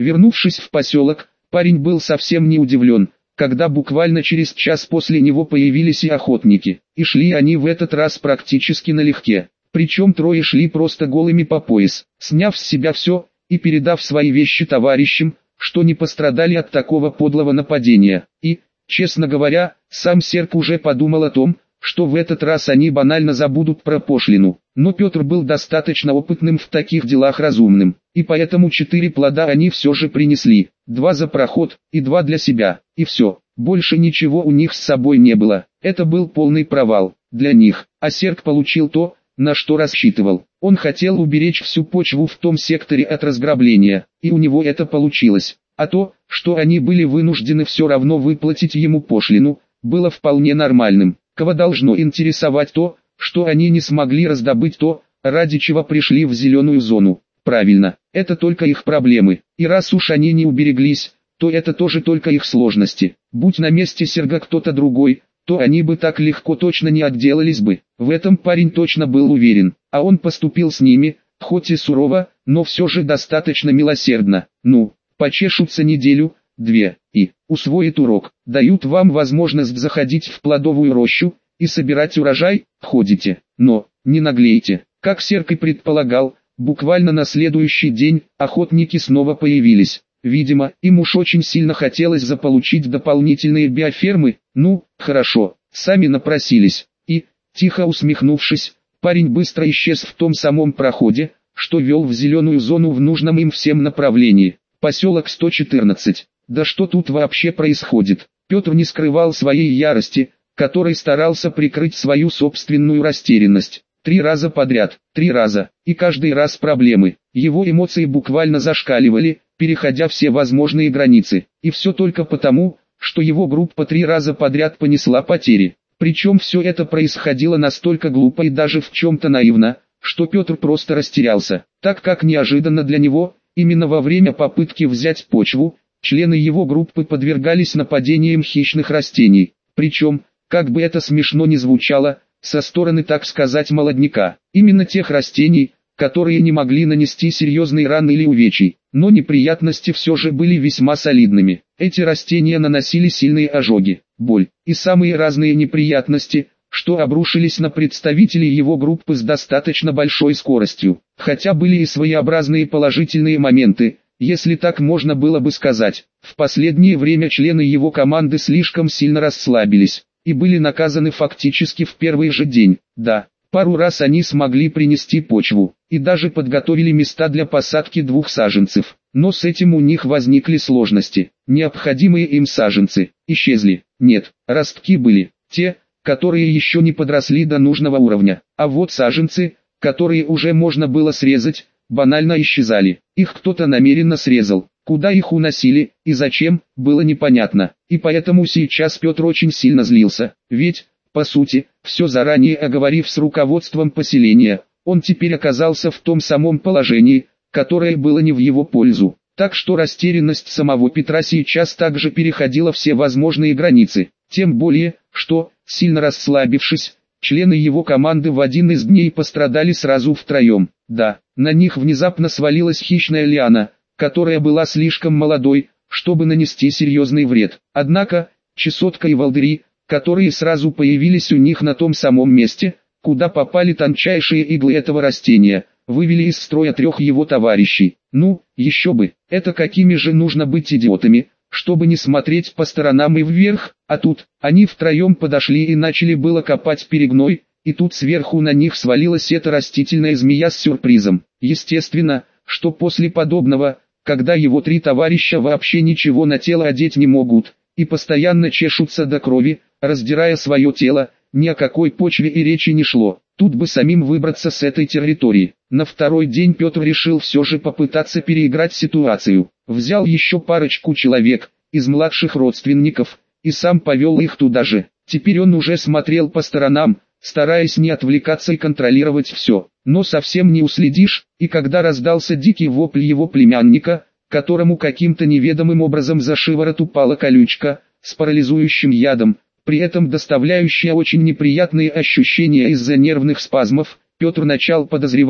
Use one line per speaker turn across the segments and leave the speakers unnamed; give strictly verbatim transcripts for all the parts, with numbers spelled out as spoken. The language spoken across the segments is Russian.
Вернувшись в поселок, парень был совсем не удивлен, когда буквально через час после него появились и охотники. И шли они в этот раз практически налегке. Причем трое шли просто голыми по пояс, сняв с себя все и передав свои вещи товарищам, что не пострадали от такого подлого нападения. И, честно говоря, сам Серк уже подумал о том, что в этот раз они банально забудут про пошлину. Но Петр был достаточно опытным в таких делах разумным, и поэтому четыре плода они все же принесли, два за проход и два для себя, и все, больше ничего у них с собой не было. Это был полный провал для них, а Серк получил то, на что рассчитывал. Он хотел уберечь всю почву в том секторе от разграбления, и у него это получилось. А то, что они были вынуждены все равно выплатить ему пошлину, было вполне нормальным. Кого должно интересовать то, что они не смогли раздобыть то, ради чего пришли в зеленую зону? Правильно, это только их проблемы, и раз уж они не убереглись, то это тоже только их сложности. Будь на месте Серга кто-то другой, то они бы так легко точно не отделались бы. В этом парень точно был уверен, а он поступил с ними, хоть и сурово, но все же достаточно милосердно. Ну, почешутся неделю, две, и усвоит урок. Дают вам возможность заходить в плодовую рощу и собирать урожай, ходите, но не наглейте. Как Серк и предполагал, буквально на следующий день охотники снова появились. Видимо, им уж очень сильно хотелось заполучить дополнительные биофермы. Ну, хорошо, сами напросились. И, тихо усмехнувшись, парень быстро исчез в том самом проходе, что вел в зеленую зону в нужном им всем направлении. Поселок сто четырнадцать. Да что тут вообще происходит? Петр не скрывал своей ярости, которой старался прикрыть свою собственную растерянность. Три раза подряд, три раза, и каждый раз проблемы. Его эмоции буквально зашкаливали, переходя все возможные границы. И все только потому, что его группа три раза подряд понесла потери. Причем все это происходило настолько глупо и даже в чем-то наивно, что Петр просто растерялся, так как неожиданно для него, именно во время попытки взять почву, члены его группы подвергались нападениям хищных растений. Причем, как бы это смешно ни звучало, со стороны, так сказать, молодняка. Именно тех растений, которые не могли нанести серьезные раны или увечий. Но неприятности все же были весьма солидными. Эти растения наносили сильные ожоги, боль и самые разные неприятности, что обрушились на представителей его группы с достаточно большой скоростью. Хотя были и своеобразные положительные моменты, если так можно было бы сказать. В последнее время члены его команды слишком сильно расслабились и были наказаны фактически в первый же день. Да, пару раз они смогли принести почву и даже подготовили места для посадки двух саженцев. Но с этим у них возникли сложности. Необходимые им саженцы исчезли. Нет, ростки были те, которые еще не подросли до нужного уровня. А вот саженцы, которые уже можно было срезать, банально исчезали. Их кто-то намеренно срезал. Куда их уносили и зачем, было непонятно. И поэтому сейчас Петр очень сильно злился. Ведь, по сути, все заранее оговорив с руководством поселения, он теперь оказался в том самом положении, которое было не в его пользу. Так что растерянность самого Петра сейчас также переходила все возможные границы. Тем более, что, сильно расслабившись, члены его команды в один из дней пострадали сразу втроем. Да, на них внезапно свалилась хищная лиана, которая была слишком молодой, чтобы нанести серьезный вред. Однако, чесотка и волдыри, которые сразу появились у них на том самом месте, куда попали тончайшие иглы этого растения, вывели из строя трех его товарищей. Ну, еще бы, это какими же нужно быть идиотами, чтобы не смотреть по сторонам и вверх, а тут, они втроем подошли и начали было копать перегной, и тут сверху на них свалилась эта растительная змея с сюрпризом. Естественно, что после подобного, когда его три товарища вообще ничего на тело одеть не могут, и постоянно чешутся до крови, раздирая свое тело, ни о какой почве и речи не шло. Тут бы самим выбраться с этой территории. На второй день Петр решил все же попытаться переиграть ситуацию. Взял еще парочку человек, из младших родственников, и сам повел их туда же. Теперь он уже смотрел по сторонам, стараясь не отвлекаться и контролировать все. Но совсем не уследишь, и когда раздался дикий вопль его племянника, которому каким-то неведомым образом за шиворот упала колючка, с парализующим ядом, при этом доставляющая очень неприятные ощущения из-за нервных спазмов, Петр начал подозревать,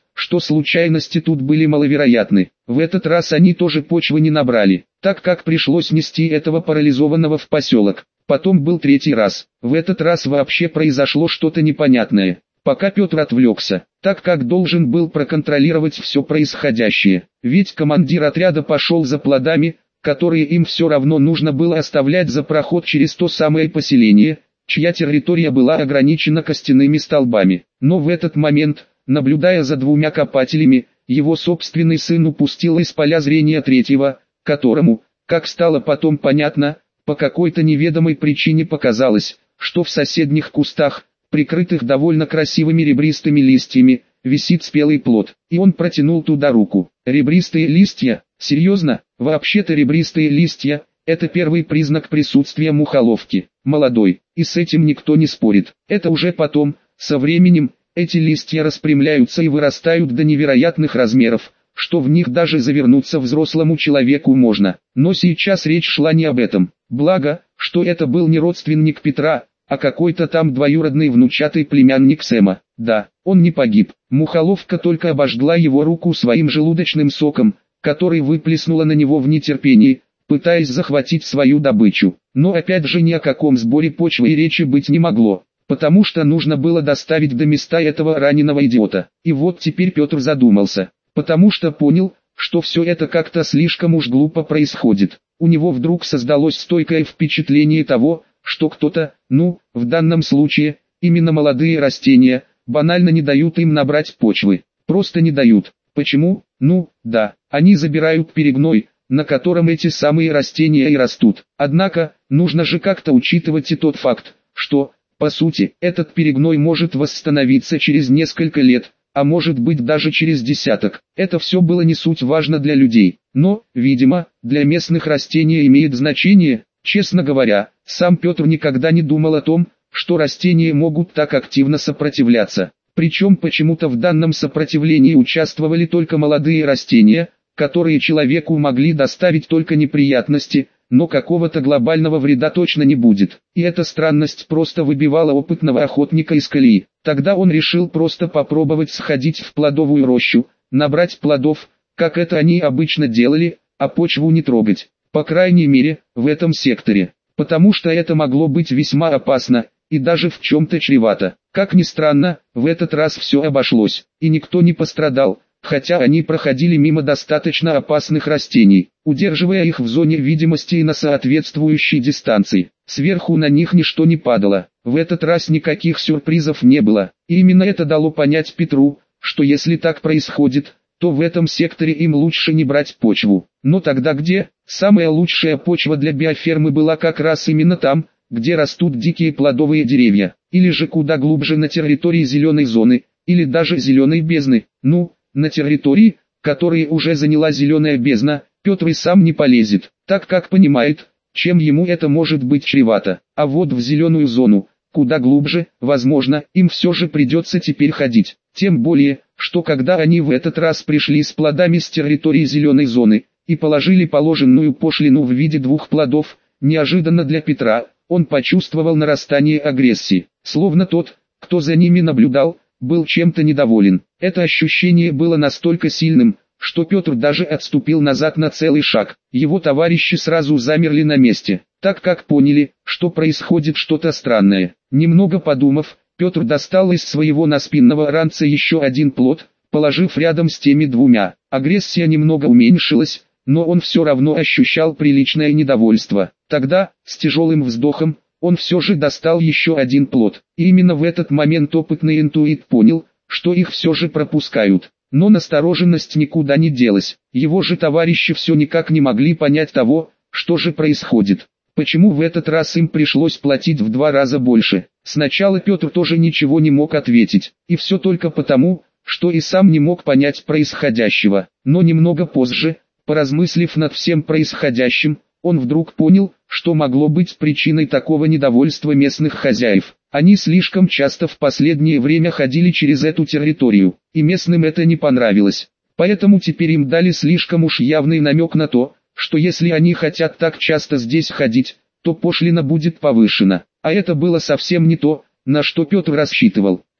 что случайности тут были маловероятны. В этот раз они тоже почвы не набрали, так как пришлось нести этого парализованного в поселок. Потом был третий раз. В этот раз вообще произошло что-то непонятное. Пока Петр отвлекся, так как должен был проконтролировать все происходящее. Ведь командир отряда пошел за плодами, которые им все равно нужно было оставлять за проход через то самое поселение, чья территория была ограничена костяными столбами. Но в этот момент, наблюдая за двумя копателями, его собственный сын упустил из поля зрения третьего, которому, как стало потом понятно, по какой-то неведомой причине показалось, что в соседних кустах, прикрытых довольно красивыми ребристыми листьями, висит спелый плод, и он протянул туда руку. Ребристые листья? Серьезно? Вообще-то ребристые листья – это первый признак присутствия мухоловки, молодой, и с этим никто не спорит. Это уже потом, со временем, эти листья распрямляются и вырастают до невероятных размеров, что в них даже завернуться взрослому человеку можно. Но сейчас речь шла не об этом. Благо, что это был не родственник Петра, а какой-то там двоюродный внучатый племянник Сэма. Да, он не погиб. Мухоловка только обожгла его руку своим желудочным соком, который выплеснула на него в нетерпении, пытаясь захватить свою добычу. Но опять же ни о каком сборе почвы и речи быть не могло, потому что нужно было доставить до места этого раненого идиота. И вот теперь Петр задумался, потому что понял, что все это как-то слишком уж глупо происходит. У него вдруг создалось стойкое впечатление того, что кто-то, ну, в данном случае, именно молодые растения, банально не дают им набрать почвы. Просто не дают. Почему? Ну, да, они забирают перегной, на котором эти самые растения и растут. Однако, нужно же как-то учитывать и тот факт, что, по сути, этот перегной может восстановиться через несколько лет, а может быть даже через десяток. Это все было не суть важно для людей, но, видимо, для местных растения имеет значение. Честно говоря, сам Петр никогда не думал о том, что растения могут так активно сопротивляться. Причем почему-то в данном сопротивлении участвовали только молодые растения, которые человеку могли доставить только неприятности, но какого-то глобального вреда точно не будет. И эта странность просто выбивала опытного охотника из колеи. Тогда он решил просто попробовать сходить в плодовую рощу, набрать плодов, как это они обычно делали, а почву не трогать. По крайней мере, в этом секторе. Потому что это могло быть весьма опасно, и даже в чем-то чревато. Как ни странно, в этот раз все обошлось, и никто не пострадал, хотя они проходили мимо достаточно опасных растений, удерживая их в зоне видимости и на соответствующей дистанции. Сверху на них ничто не падало. В этот раз никаких сюрпризов не было, и именно это дало понять Петру, что если так происходит, то в этом секторе им лучше не брать почву. Но тогда где? Самая лучшая почва для биофермы была как раз именно там, где растут дикие плодовые деревья, или же куда глубже на территории зеленой зоны, или даже зеленой бездны. Ну, на территории, которые уже заняла зеленая бездна, Петр и сам не полезет, так как понимает, чем ему это может быть чревато. А вот в зеленую зону, куда глубже, возможно, им все же придется теперь ходить. Тем более, что когда они в этот раз пришли с плодами с территории зеленой зоны, и положили положенную пошлину в виде двух плодов, неожиданно для Петра, он почувствовал нарастание агрессии, словно тот, кто за ними наблюдал, был чем-то недоволен. Это ощущение было настолько сильным, что Петр даже отступил назад на целый шаг. Его товарищи сразу замерли на месте, так как поняли, что происходит что-то странное. Немного подумав, Петр достал из своего наспинного ранца еще один плод, положив рядом с теми двумя. Агрессия немного уменьшилась, но он все равно ощущал приличное недовольство. Тогда, с тяжелым вздохом, он все же достал еще один плод. И именно в этот момент опытный интуит понял, что их все же пропускают. Но настороженность никуда не делась. Его же товарищи все никак не могли понять того, что же происходит. Почему в этот раз им пришлось платить в два раза больше? Сначала Петр тоже ничего не мог ответить. И все только потому, что и сам не мог понять происходящего. Но немного позже, поразмыслив над всем происходящим, он вдруг понял, что могло быть причиной такого недовольства местных хозяев. Они слишком часто в последнее время ходили через эту территорию, и местным это не понравилось. Поэтому теперь им дали слишком уж явный намек на то, что если они хотят так часто здесь ходить, то пошлина будет повышена. А это было совсем не то, на что Петр рассчитывал.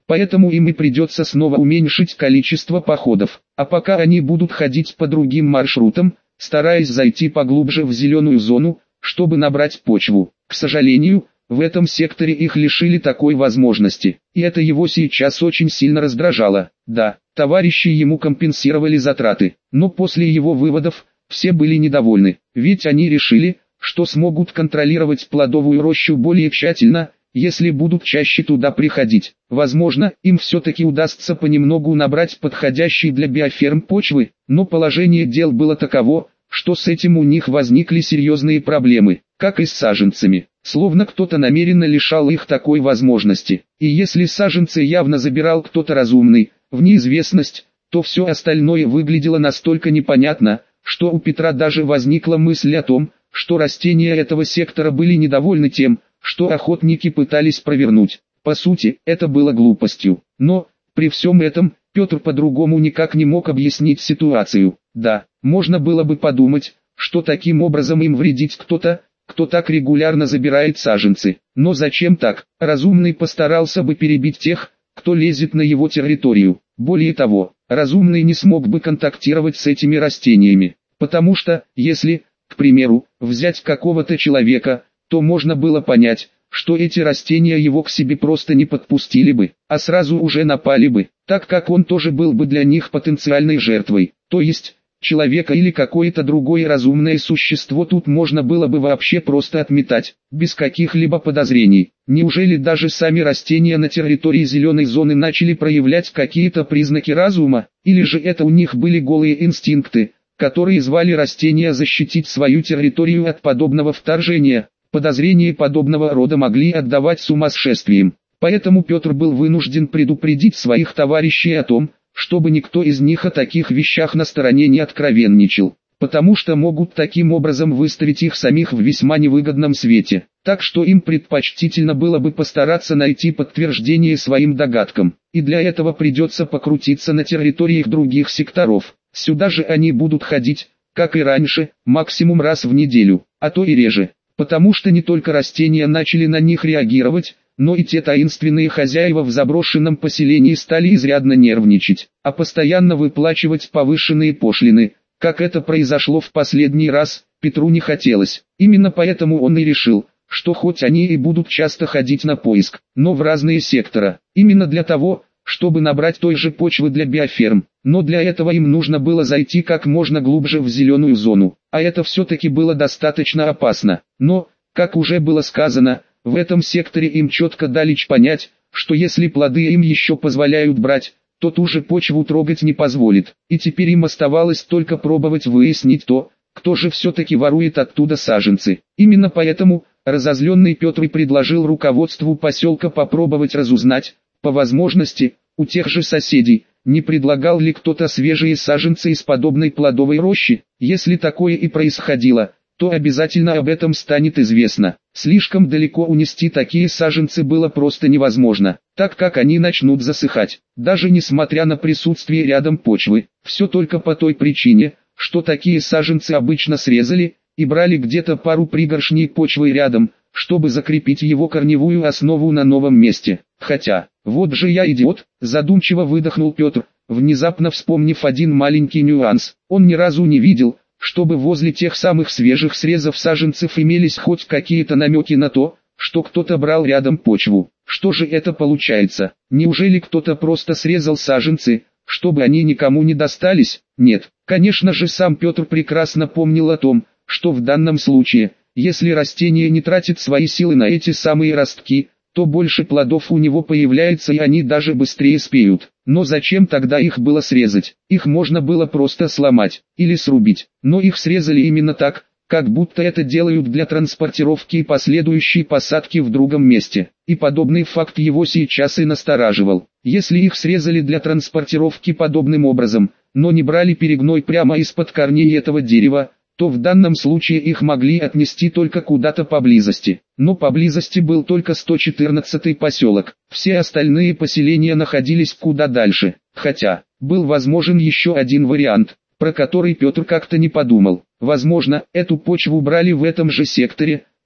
Поэтому им и придется снова уменьшить количество походов. А пока они будут ходить по другим маршрутам, стараясь зайти поглубже в зеленую зону, чтобы набрать почву. К сожалению, в этом секторе их лишили такой возможности, и это его сейчас очень сильно раздражало. Да, товарищи ему компенсировали затраты, но после его выводов, все были недовольны, ведь они решили, что смогут контролировать плодовую рощу более тщательно, если будут чаще туда приходить. Возможно, им все-таки удастся понемногу набрать подходящей для биоферм почвы, но положение дел было таково, что с этим у них возникли серьезные проблемы, как и с саженцами. Словно кто-то намеренно лишал их такой возможности. И если саженцы явно забирал кто-то разумный, в неизвестность, то все остальное выглядело настолько непонятно, что у Петра даже возникла мысль о том, что растения этого сектора были недовольны тем, что охотники пытались провернуть. По сути, это было глупостью. Но, при всем этом, Петр по-другому никак не мог объяснить ситуацию. Да, можно было бы подумать, что таким образом им вредить кто-то, кто так регулярно забирает саженцы. Но зачем так? Разумный постарался бы перебить тех, кто лезет на его территорию. Более того, разумный не смог бы контактировать с этими растениями. Потому что, если, к примеру, взять какого-то человека, то можно было понять, что эти растения его к себе просто не подпустили бы, а сразу уже напали бы, так как он тоже был бы для них потенциальной жертвой. То есть, человека или какое-то другое разумное существо тут можно было бы вообще просто отметать, без каких-либо подозрений. Неужели даже сами растения на территории зеленой зоны начали проявлять какие-то признаки разума, или же это у них были голые инстинкты, которые звали растения защитить свою территорию от подобного вторжения? Подозрения подобного рода могли отдавать сумасшествием. Поэтому Петр был вынужден предупредить своих товарищей о том, чтобы никто из них о таких вещах на стороне не откровенничал, потому что могут таким образом выставить их самих в весьма невыгодном свете. Так что им предпочтительно было бы постараться найти подтверждение своим догадкам, и для этого придется покрутиться на территориях других секторов. Сюда же они будут ходить, как и раньше, максимум раз в неделю, а то и реже, потому что не только растения начали на них реагировать, но и те таинственные хозяева в заброшенном поселении стали изрядно нервничать, а постоянно выплачивать повышенные пошлины, как это произошло в последний раз, Петру не хотелось. Именно поэтому он и решил, что хоть они и будут часто ходить на поиск, но в разные сектора, именно для того, чтобы набрать той же почвы для биоферм, но для этого им нужно было зайти как можно глубже в зеленую зону, а это все-таки было достаточно опасно. Но, как уже было сказано, в этом секторе им четко дали понять, что если плоды им еще позволяют брать, то ту же почву трогать не позволит, и теперь им оставалось только пробовать выяснить то, кто же все-таки ворует оттуда саженцы. Именно поэтому, разозленный Петр и предложил руководству поселка попробовать разузнать, по возможности, у тех же соседей, не предлагал ли кто-то свежие саженцы из подобной плодовой рощи. Если такое и происходило, то обязательно об этом станет известно. Слишком далеко унести такие саженцы было просто невозможно, так как они начнут засыхать, даже несмотря на присутствие рядом почвы. Все только по той причине, что такие саженцы обычно срезали и брали где-то пару пригоршней почвы рядом, чтобы закрепить его корневую основу на новом месте. Хотя, вот же я идиот, задумчиво выдохнул Петр, внезапно вспомнив один маленький нюанс. Он ни разу не видел, чтобы возле тех самых свежих срезов саженцев имелись хоть какие-то намеки на то, что кто-то брал рядом почву. Что же это получается? Неужели кто-то просто срезал саженцы, чтобы они никому не достались? Нет, конечно же сам Петр прекрасно помнил о том, что в данном случае, если растение не тратит свои силы на эти самые ростки, то больше плодов у него появляется и они даже быстрее спеют. Но зачем тогда их было срезать? Их можно было просто сломать, или срубить. Но их срезали именно так, как будто это делают для транспортировки и последующей посадки в другом месте. И подобный факт его сейчас и настораживал. Если их срезали для транспортировки подобным образом, но не брали перегной прямо из-под корней этого дерева, то в данном случае их могли отнести только куда-то поблизости. Но поблизости был только сто четырнадцатый поселок, все остальные поселения находились куда дальше. Хотя, был возможен еще один вариант, про который Петр как-то не подумал. Возможно, эту почву брали в этом же секторе,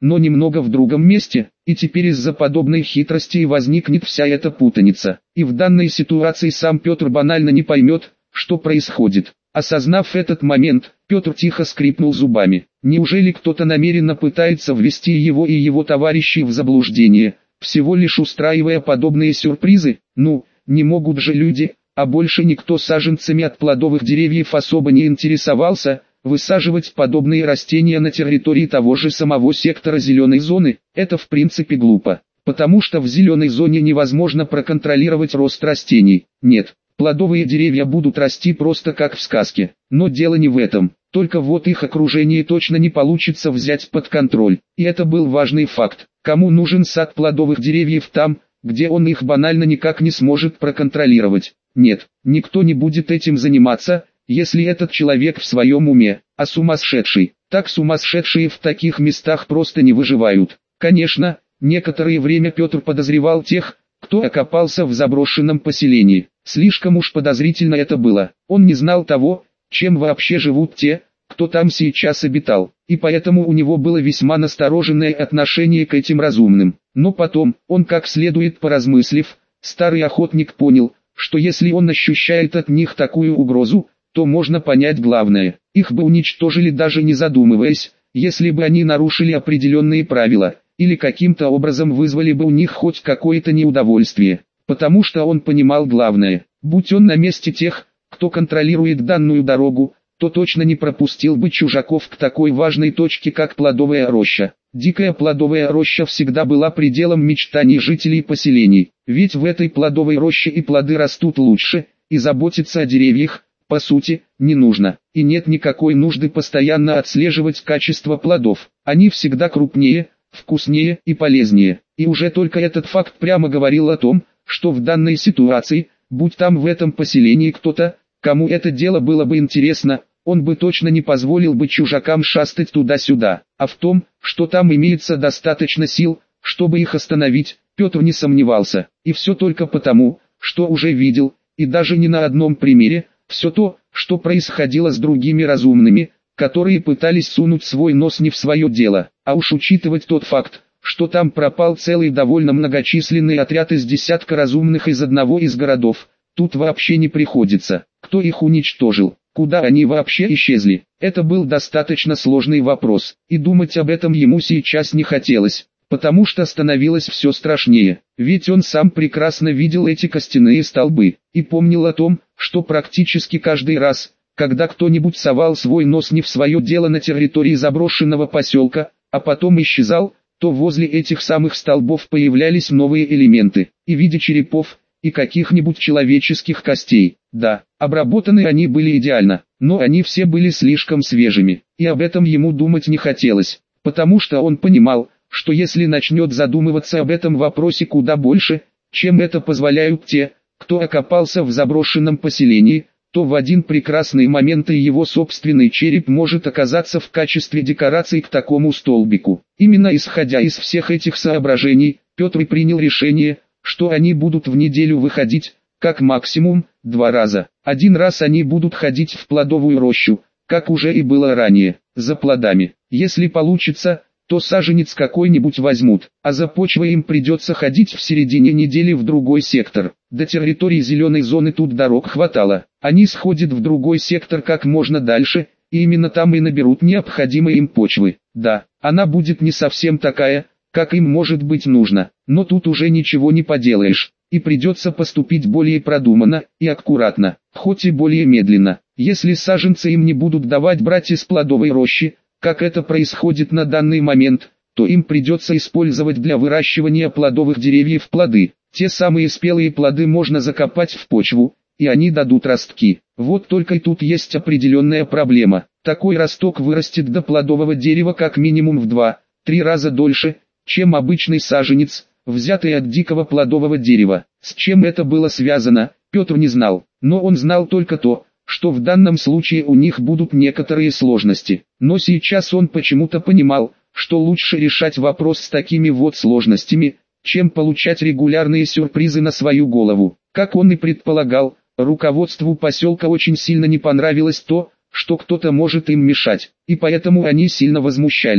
но немного в другом месте, и теперь из-за подобной хитрости и возникнет вся эта путаница. И в данной ситуации сам Петр банально не поймет, что происходит. Осознав этот момент, Петр тихо скрипнул зубами. Неужели кто-то намеренно пытается ввести его и его товарищей в заблуждение, всего лишь устраивая подобные сюрпризы? Ну, не могут же люди, а больше никто саженцами от плодовых деревьев особо не интересовался, высаживать подобные растения на территории того же самого сектора зеленой зоны. Это в принципе глупо, потому что в зеленой зоне невозможно проконтролировать рост растений. Нет, плодовые деревья будут расти просто как в сказке, но дело не в этом, только вот их окружение точно не получится взять под контроль. И это был важный факт. Кому нужен сад плодовых деревьев там, где он их банально никак не сможет проконтролировать? Нет, никто не будет этим заниматься, если этот человек в своем уме, а сумасшедший. Так сумасшедшие в таких местах просто не выживают. Конечно, некоторое время Петр подозревал тех, кто окопался в заброшенном поселении. Слишком уж подозрительно это было. Он не знал того, чем вообще живут те, кто там сейчас обитал, и поэтому у него было весьма настороженное отношение к этим разумным. Но потом, он как следует поразмыслив, старый охотник понял, что если он ощущает от них такую угрозу, то можно понять главное. Их бы уничтожили даже не задумываясь, если бы они нарушили определенные правила, или каким-то образом вызвали бы у них хоть какое-то неудовольствие. Потому что он понимал главное: будь он на месте тех, кто контролирует данную дорогу, то точно не пропустил бы чужаков к такой важной точке, как плодовая роща. Дикая плодовая роща всегда была пределом мечтаний жителей поселений, ведь в этой плодовой роще и плоды растут лучше, и заботиться о деревьях, по сути, не нужно, и нет никакой нужды постоянно отслеживать качество плодов. Они всегда крупнее, вкуснее и полезнее. И уже только этот факт прямо говорил о том, что в данной ситуации, будь там в этом поселении кто-то, кому это дело было бы интересно, он бы точно не позволил бы чужакам шастать туда-сюда. А в том, что там имеется достаточно сил, чтобы их остановить, Петр не сомневался. И все только потому, что уже видел, и даже не на одном примере, все то, что происходило с другими разумными, которые пытались сунуть свой нос не в свое дело. А уж учитывать тот факт, что там пропал целый довольно многочисленный отряд из десятка разумных из одного из городов, тут вообще не приходится. Кто их уничтожил? Куда они вообще исчезли? Это был достаточно сложный вопрос, и думать об этом ему сейчас не хотелось, потому что становилось все страшнее. Ведь он сам прекрасно видел эти костяные столбы, и помнил о том, что практически каждый раз, когда кто-нибудь совал свой нос не в свое дело на территории заброшенного поселка, а потом исчезал, то возле этих самых столбов появлялись новые элементы, и в виде черепов, и каких-нибудь человеческих костей. Да, обработаны они были идеально, но они все были слишком свежими, и об этом ему думать не хотелось, потому что он понимал, что если начнет задумываться об этом вопросе куда больше, чем это позволяют те, кто окопался в заброшенном поселении, то в один прекрасный момент и его собственный череп может оказаться в качестве декорации к такому столбику. Именно исходя из всех этих соображений, Петр и принял решение, что они будут в неделю выходить, как максимум, два раза. Один раз они будут ходить в плодовую рощу, как уже и было ранее, за плодами. Если получится, то саженец какой-нибудь возьмут, а за почвой им придется ходить в середине недели в другой сектор. До территории зеленой зоны тут дорог хватало. Они сходят в другой сектор как можно дальше, и именно там и наберут необходимой им почвы. Да, она будет не совсем такая, как им может быть нужно, но тут уже ничего не поделаешь, и придется поступить более продуманно и аккуратно, хоть и более медленно. Если саженцы им не будут давать брать из плодовой рощи, как это происходит на данный момент, то им придется использовать для выращивания плодовых деревьев плоды. Те самые спелые плоды можно закопать в почву, и они дадут ростки. Вот только и тут есть определенная проблема. Такой росток вырастет до плодового дерева как минимум в два-три раза дольше, чем обычный саженец, взятый от дикого плодового дерева. С чем это было связано, Петр не знал, но он знал только то, что в данном случае у них будут некоторые сложности. Но сейчас он почему-то понимал, что лучше решать вопрос с такими вот сложностями, чем получать регулярные сюрпризы на свою голову. Как он и предполагал, руководству поселка очень сильно не понравилось то, что кто-то может им мешать, и поэтому они сильно возмущались.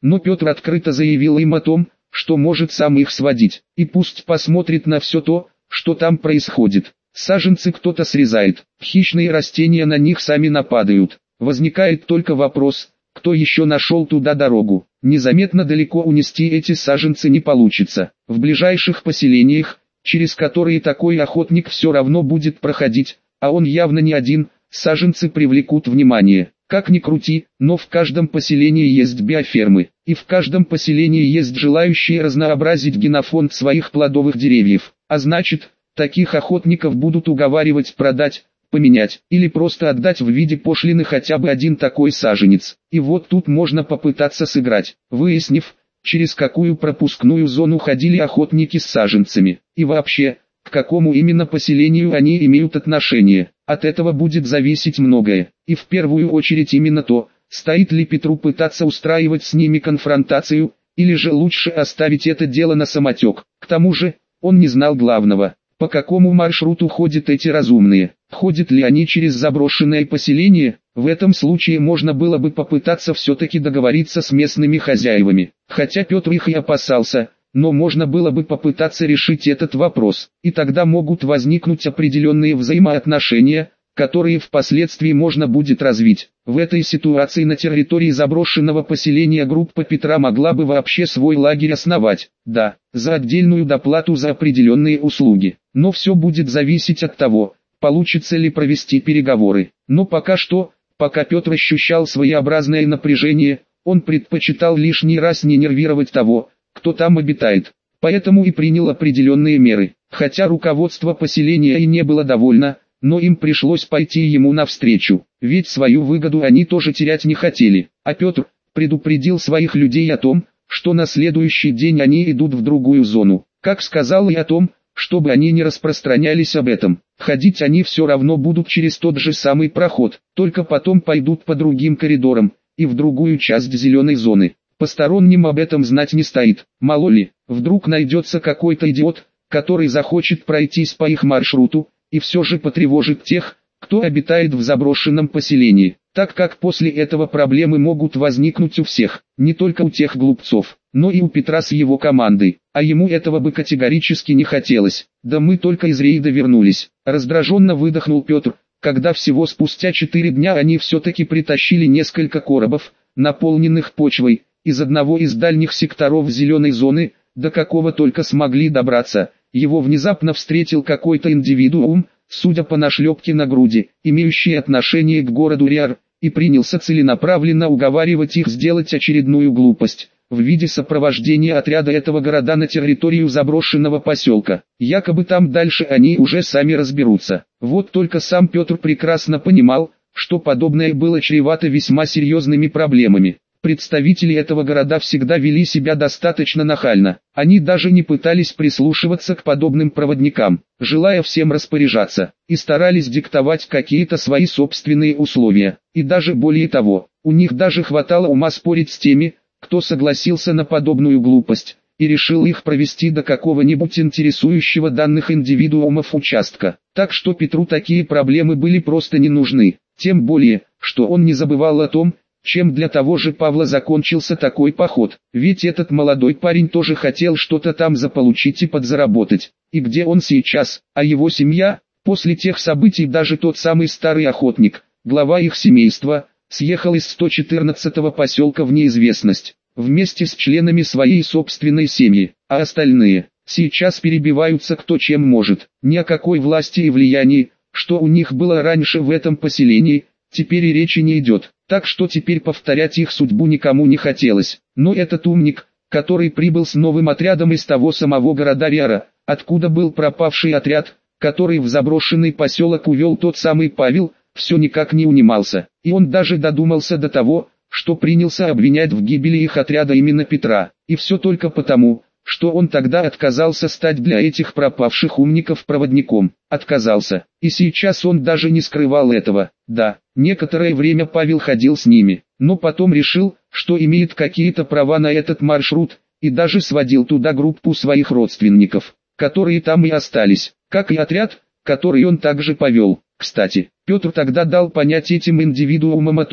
но Петр открыто заявил им о том, что может сам их сводить, и пусть посмотрит на все то, что там происходит. Саженцы кто-то срезает, хищные растения на них сами нападают. Возникает только вопрос, кто еще нашел туда дорогу. Незаметно далеко унести эти саженцы не получится. В ближайших поселениях, через которые такой охотник все равно будет проходить, а он явно не один, саженцы привлекут внимание. Как ни крути, но в каждом поселении есть биофермы, и в каждом поселении есть желающие разнообразить генофонд своих плодовых деревьев, а значит, таких охотников будут уговаривать продать, поменять или просто отдать в виде пошлины хотя бы один такой саженец. И вот тут можно попытаться сыграть, выяснив, через какую пропускную зону ходили охотники с саженцами, и вообще, к какому именно поселению они имеют отношение. От этого будет зависеть многое, и в первую очередь именно то, стоит ли Петру пытаться устраивать с ними конфронтацию, или же лучше оставить это дело на самотек. К тому же, он не знал главного, по какому маршруту ходят эти разумные. Ходят ли они через заброшенное поселение? В этом случае можно было бы попытаться все-таки договориться с местными хозяевами. Хотя Петр их и опасался, но можно было бы попытаться решить этот вопрос. И тогда могут возникнуть определенные взаимоотношения, которые впоследствии можно будет развить. В этой ситуации на территории заброшенного поселения группа Петра могла бы вообще свой лагерь основать. Да, за отдельную доплату за определенные услуги. Но все будет зависеть от того, получится ли провести переговоры. Но пока что, пока Петр ощущал своеобразное напряжение, он предпочитал лишний раз не нервировать того, кто там обитает. Поэтому и принял определенные меры. Хотя руководство поселения и не было довольно, но им пришлось пойти ему навстречу, ведь свою выгоду они тоже терять не хотели. А Петр предупредил своих людей о том, что на следующий день они идут в другую зону. Как сказал и о том, чтобы они не распространялись об этом. Ходить они все равно будут через тот же самый проход, только потом пойдут по другим коридорам, и в другую часть зеленой зоны. Посторонним об этом знать не стоит. Мало ли, вдруг найдется какой-то идиот, который захочет пройтись по их маршруту, и все же потревожит тех, кто обитает в заброшенном поселении, так как после этого проблемы могут возникнуть у всех, не только у тех глупцов, но и у Петра с его командой, а ему этого бы категорически не хотелось. Да мы только из рейда вернулись, раздраженно выдохнул Петр, когда всего спустя четыре дня они все-таки притащили несколько коробов, наполненных почвой, из одного из дальних секторов зеленой зоны, до какого только смогли добраться. Его внезапно встретил какой-то индивидуум, судя по нашлепке на груди, имеющий отношение к городу Риар, и принялся целенаправленно уговаривать их сделать очередную глупость, в виде сопровождения отряда этого города на территорию заброшенного поселка. Якобы там дальше они уже сами разберутся. Вот только сам Петр прекрасно понимал, что подобное было чревато весьма серьезными проблемами. Представители этого города всегда вели себя достаточно нахально. Они даже не пытались прислушиваться к подобным проводникам, желая всем распоряжаться, и старались диктовать какие-то свои собственные условия. И даже более того, у них даже хватало ума спорить с теми, кто согласился на подобную глупость, и решил их провести до какого-нибудь интересующего данных индивидуумов участка. Так что Петру такие проблемы были просто не нужны. Тем более, что он не забывал о том, чем для того же Павла закончился такой поход. Ведь этот молодой парень тоже хотел что-то там заполучить и подзаработать. И где он сейчас, а его семья? После тех событий даже тот самый старый охотник, глава их семейства, съехал из сто четырнадцатого поселка в неизвестность, вместе с членами своей собственной семьи, а остальные, сейчас перебиваются кто чем может. Ни о какой власти и влиянии, что у них было раньше в этом поселении, теперь и речи не идет. Так что теперь повторять их судьбу никому не хотелось. Но этот умник, который прибыл с новым отрядом из того самого города Риара, откуда был пропавший отряд, который в заброшенный поселок увел тот самый Павел, все никак не унимался. И он даже додумался до того, что принялся обвинять в гибели их отряда именно Петра. И все только потому, что он тогда отказался стать для этих пропавших умников проводником. Отказался. И сейчас он даже не скрывал этого. Да, некоторое время Павел ходил с ними, но потом решил, что имеет какие-то права на этот маршрут, и даже сводил туда группу своих родственников, которые там и остались, как и отряд, который он также повел. Кстати, Петр тогда дал понять этим индивидуумам о том,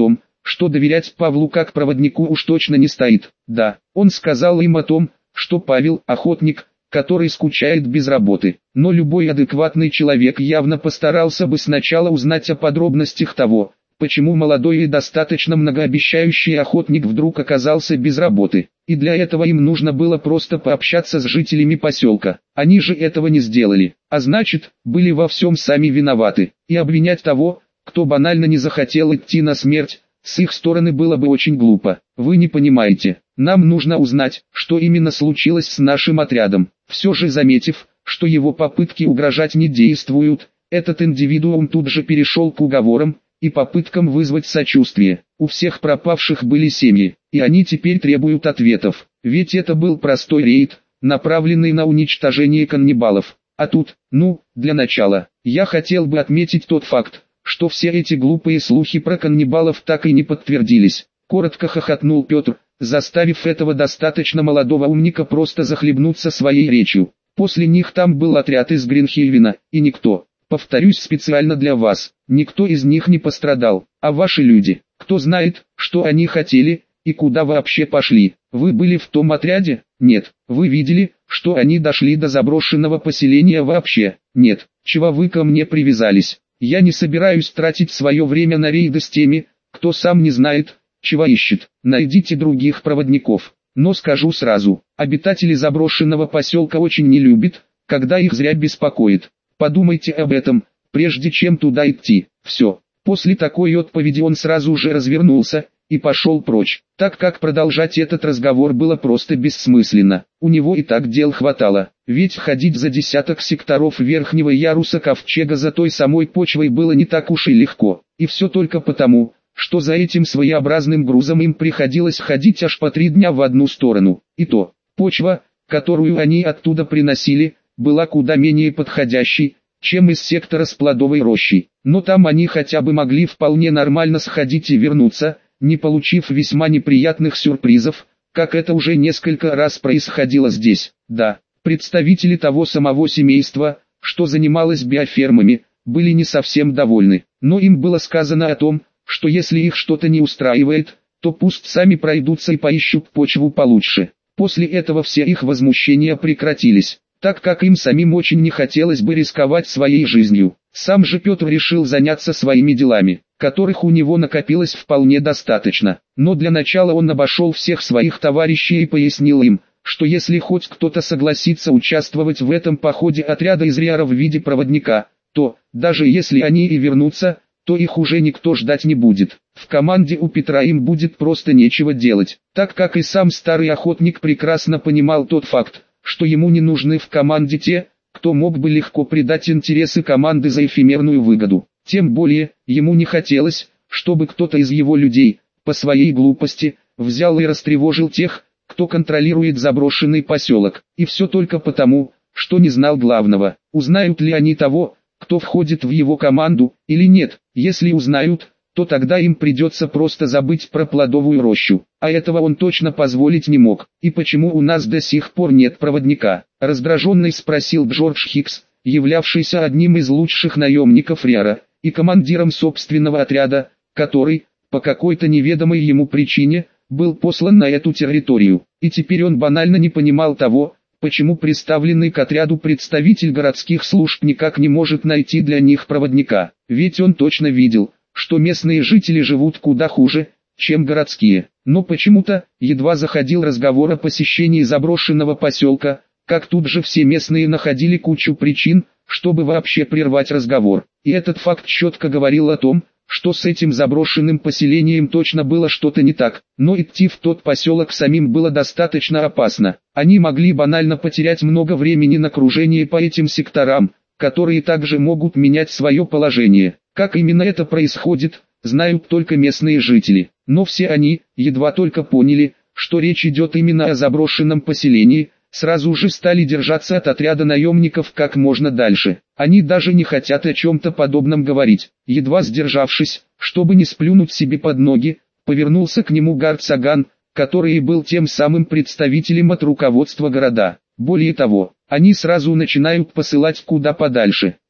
что доверять Павлу как проводнику уж точно не стоит. Да, он сказал им о том, что Павел – охотник, который скучает без работы. Но любой адекватный человек явно постарался бы сначала узнать о подробностях того, почему молодой и достаточно многообещающий охотник вдруг оказался без работы. И для этого им нужно было просто пообщаться с жителями поселка. Они же этого не сделали, а значит, были во всем сами виноваты. И обвинять того, кто банально не захотел идти на смерть, с их стороны было бы очень глупо. Вы не понимаете, нам нужно узнать, что именно случилось с нашим отрядом. Все же заметив, что его попытки угрожать не действуют, этот индивидуум тут же перешел к уговорам и попыткам вызвать сочувствие. У всех пропавших были семьи, и они теперь требуют ответов. Ведь это был простой рейд, направленный на уничтожение каннибалов. А тут, ну, для начала, я хотел бы отметить тот факт, что все эти глупые слухи про каннибалов так и не подтвердились. Коротко хохотнул Петр, заставив этого достаточно молодого умника просто захлебнуться своей речью. После них там был отряд из Гринхельвена, и никто, повторюсь специально для вас, никто из них не пострадал. А ваши люди, кто знает, что они хотели, и куда вообще пошли? Вы были в том отряде? Нет. Вы видели, что они дошли до заброшенного поселения вообще? Нет. Чего вы ко мне привязались? Я не собираюсь тратить свое время на рейды с теми, кто сам не знает, чего ищет. Найдите других проводников. Но скажу сразу, обитатели заброшенного поселка очень не любят, когда их зря беспокоит. Подумайте об этом, прежде чем туда идти. Все. После такой отповеди он сразу же развернулся и пошел прочь, так как продолжать этот разговор было просто бессмысленно. У него и так дел хватало, ведь ходить за десяток секторов верхнего яруса ковчега за той самой почвой было не так уж и легко. И все только потому, что за этим своеобразным грузом им приходилось ходить аж по три дня в одну сторону. И то, почва, которую они оттуда приносили, была куда менее подходящей, чем из сектора с плодовой рощей. Но там они хотя бы могли вполне нормально сходить и вернуться, не получив весьма неприятных сюрпризов, как это уже несколько раз происходило здесь. Да, представители того самого семейства, что занималось биофермами, были не совсем довольны, но им было сказано о том, что если их что-то не устраивает, то пусть сами пройдутся и поищут почву получше. После этого все их возмущения прекратились, так как им самим очень не хотелось бы рисковать своей жизнью. Сам же Петр решил заняться своими делами, которых у него накопилось вполне достаточно. Но для начала он обошел всех своих товарищей и пояснил им, что если хоть кто-то согласится участвовать в этом походе отряда из Риара в виде проводника, то, даже если они и вернутся, то их уже никто ждать не будет. В команде у Петра им будет просто нечего делать, так как и сам старый охотник прекрасно понимал тот факт, что ему не нужны в команде те, кто мог бы легко предать интересы команды за эфемерную выгоду. Тем более, ему не хотелось, чтобы кто-то из его людей, по своей глупости, взял и растревожил тех, кто контролирует заброшенный поселок. И все только потому, что не знал главного, узнают ли они того, кто входит в его команду, или нет. Если узнают, то тогда им придется просто забыть про плодовую рощу, а этого он точно позволить не мог. «И почему у нас до сих пор нет проводника?» — раздраженный спросил Джордж Хикс, являвшийся одним из лучших наемников Риара, и командиром собственного отряда, который, по какой-то неведомой ему причине, был послан на эту территорию. И теперь он банально не понимал того, почему представленный к отряду представитель городских служб никак не может найти для них проводника. Ведь он точно видел, что местные жители живут куда хуже, чем городские. Но почему-то, едва заходил разговор о посещении заброшенного поселка, как тут же все местные находили кучу причин, чтобы вообще прервать разговор. И этот факт четко говорил о том, что с этим заброшенным поселением точно было что-то не так, но идти в тот поселок самим было достаточно опасно. Они могли банально потерять много времени на кружение по этим секторам, которые также могут менять свое положение. Как именно это происходит, знают только местные жители. Но все они, едва только поняли, что речь идет именно о заброшенном поселении, сразу же стали держаться от отряда наемников как можно дальше. Они даже не хотят о чем-то подобном говорить. Едва сдержавшись, чтобы не сплюнуть себе под ноги, повернулся к нему Гард Саган, который и был тем самым представителем от руководства города. Более того, они сразу начинают посылать куда подальше.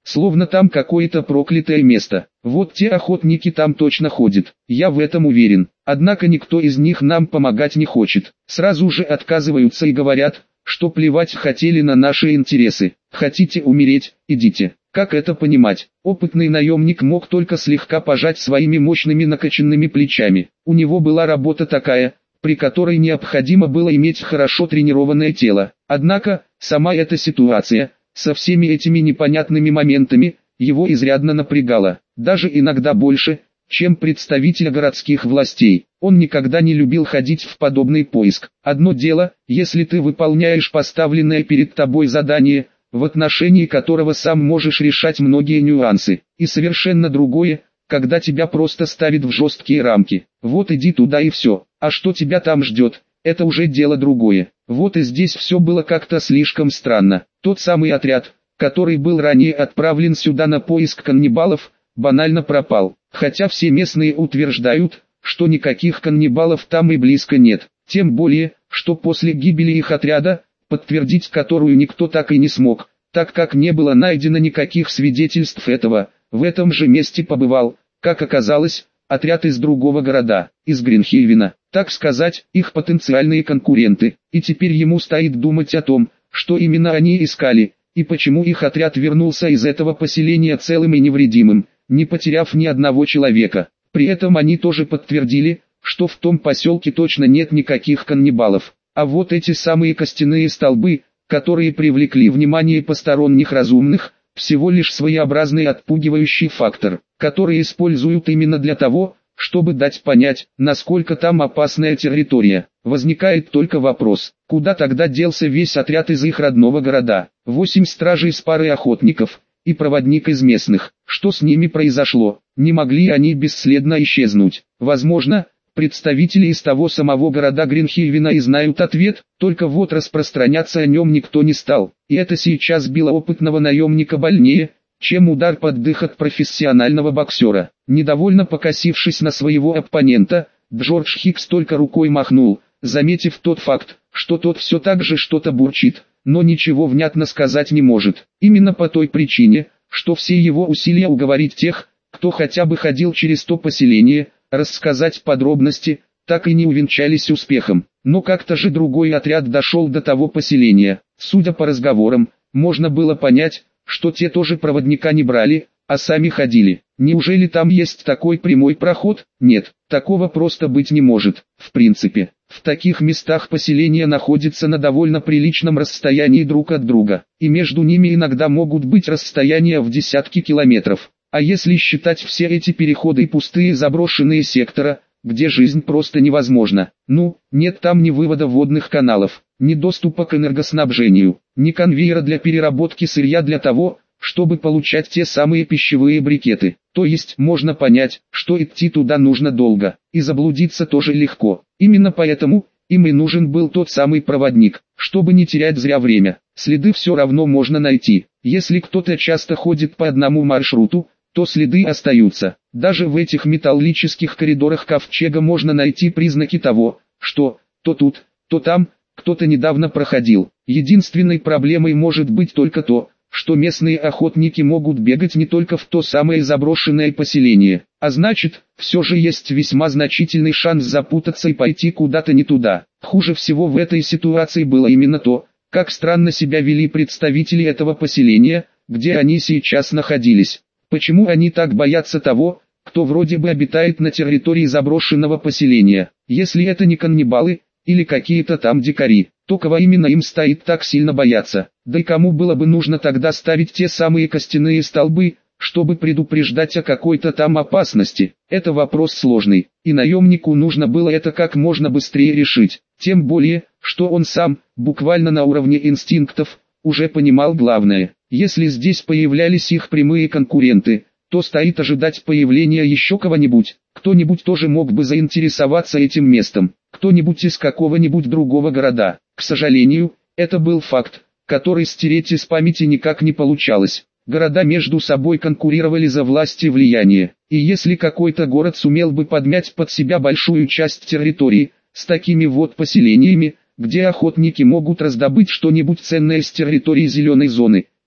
словно там какое-то проклятое место. Вот те охотники там точно ходят, я в этом уверен. Однако никто из них нам помогать не хочет. Сразу же отказываются и говорят, что плевать хотели на наши интересы. Хотите умереть, идите. Как это понимать? Опытный наемник мог только слегка пожать своими мощными накачанными плечами. У него была работа такая, при которой необходимо было иметь хорошо тренированное тело. Однако, сама эта ситуация, со всеми этими непонятными моментами, его изрядно напрягала. Даже иногда больше, чем представителя городских властей. Он никогда не любил ходить в подобный поиск. Одно дело, если ты выполняешь поставленное перед тобой задание, в отношении которого сам можешь решать многие нюансы, и совершенно другое, когда тебя просто ставят в жесткие рамки. Вот иди туда и все, а что тебя там ждет, это уже дело другое. Вот и здесь все было как-то слишком странно. Тот самый отряд, который был ранее отправлен сюда на поиск каннибалов, банально пропал. Хотя все местные утверждают, что никаких каннибалов там и близко нет. Тем более, что после гибели их отряда, подтвердить которую никто так и не смог, так как не было найдено никаких свидетельств этого, в этом же месте побывал, как оказалось, отряд из другого города, из Гринхейвена, так сказать, их потенциальные конкуренты, и теперь ему стоит думать о том, что именно они искали, и почему их отряд вернулся из этого поселения целым и невредимым, не потеряв ни одного человека. При этом они тоже подтвердили, что в том поселке точно нет никаких каннибалов. А вот эти самые костяные столбы, которые привлекли внимание посторонних разумных, всего лишь своеобразный отпугивающий фактор, который используют именно для того, чтобы дать понять, насколько там опасная территория. Возникает только вопрос, куда тогда делся весь отряд из их родного города? Восемь стражей с парой охотников и проводник из местных. Что с ними произошло? Не могли они бесследно исчезнуть? Возможно, представители из того самого города Гринхейвена и знают ответ, только вот распространяться о нем никто не стал. И это сейчас било опытного наемника больнее, чем удар под дых от профессионального боксера. Недовольно покосившись на своего оппонента, Джордж Хикс только рукой махнул, заметив тот факт, что тот все так же что-то бурчит, но ничего внятно сказать не может. Именно по той причине, что все его усилия уговорить тех, кто хотя бы ходил через то поселение, рассказать подробности, так и не увенчались успехом. Но как-то же другой отряд дошел до того поселения. Судя по разговорам, можно было понять, что те тоже проводника не брали, а сами ходили. Неужели там есть такой прямой проход? Нет, такого просто быть не может. В принципе, в таких местах поселения находятся на довольно приличном расстоянии друг от друга, и между ними иногда могут быть расстояния в десятки километров. А если считать все эти переходы и пустые заброшенные сектора, где жизнь просто невозможна, ну, нет там ни вывода водных каналов, ни доступа к энергоснабжению, ни конвейера для переработки сырья для того, чтобы получать те самые пищевые брикеты. То есть можно понять, что идти туда нужно долго, и заблудиться тоже легко. Именно поэтому им и нужен был тот самый проводник, чтобы не терять зря время. Следы все равно можно найти. Если кто-то часто ходит по одному маршруту, то следы остаются. Даже в этих металлических коридорах ковчега можно найти признаки того, что то тут, то там кто-то недавно проходил. Единственной проблемой может быть только то, что местные охотники могут бегать не только в то самое заброшенное поселение, а значит, все же есть весьма значительный шанс запутаться и пойти куда-то не туда. Хуже всего в этой ситуации было именно то, как странно себя вели представители этого поселения, где они сейчас находились. Почему они так боятся того, кто вроде бы обитает на территории заброшенного поселения? Если это не каннибалы, или какие-то там дикари, то кого именно им стоит так сильно бояться? Да и кому было бы нужно тогда ставить те самые костяные столбы, чтобы предупреждать о какой-то там опасности? Это вопрос сложный, и наемнику нужно было это как можно быстрее решить. Тем более, что он сам, буквально на уровне инстинктов, уже понимал главное. Если здесь появлялись их прямые конкуренты, то стоит ожидать появления еще кого-нибудь. Кто-нибудь тоже мог бы заинтересоваться этим местом, кто-нибудь из какого-нибудь другого города. К сожалению, это был факт, который стереть из памяти никак не получалось. Города между собой конкурировали за власть и влияние, и если какой-то город сумел бы подмять под себя большую часть территории, с такими вот поселениями, где охотники могут раздобыть что-нибудь ценное с территории зеленой зоны,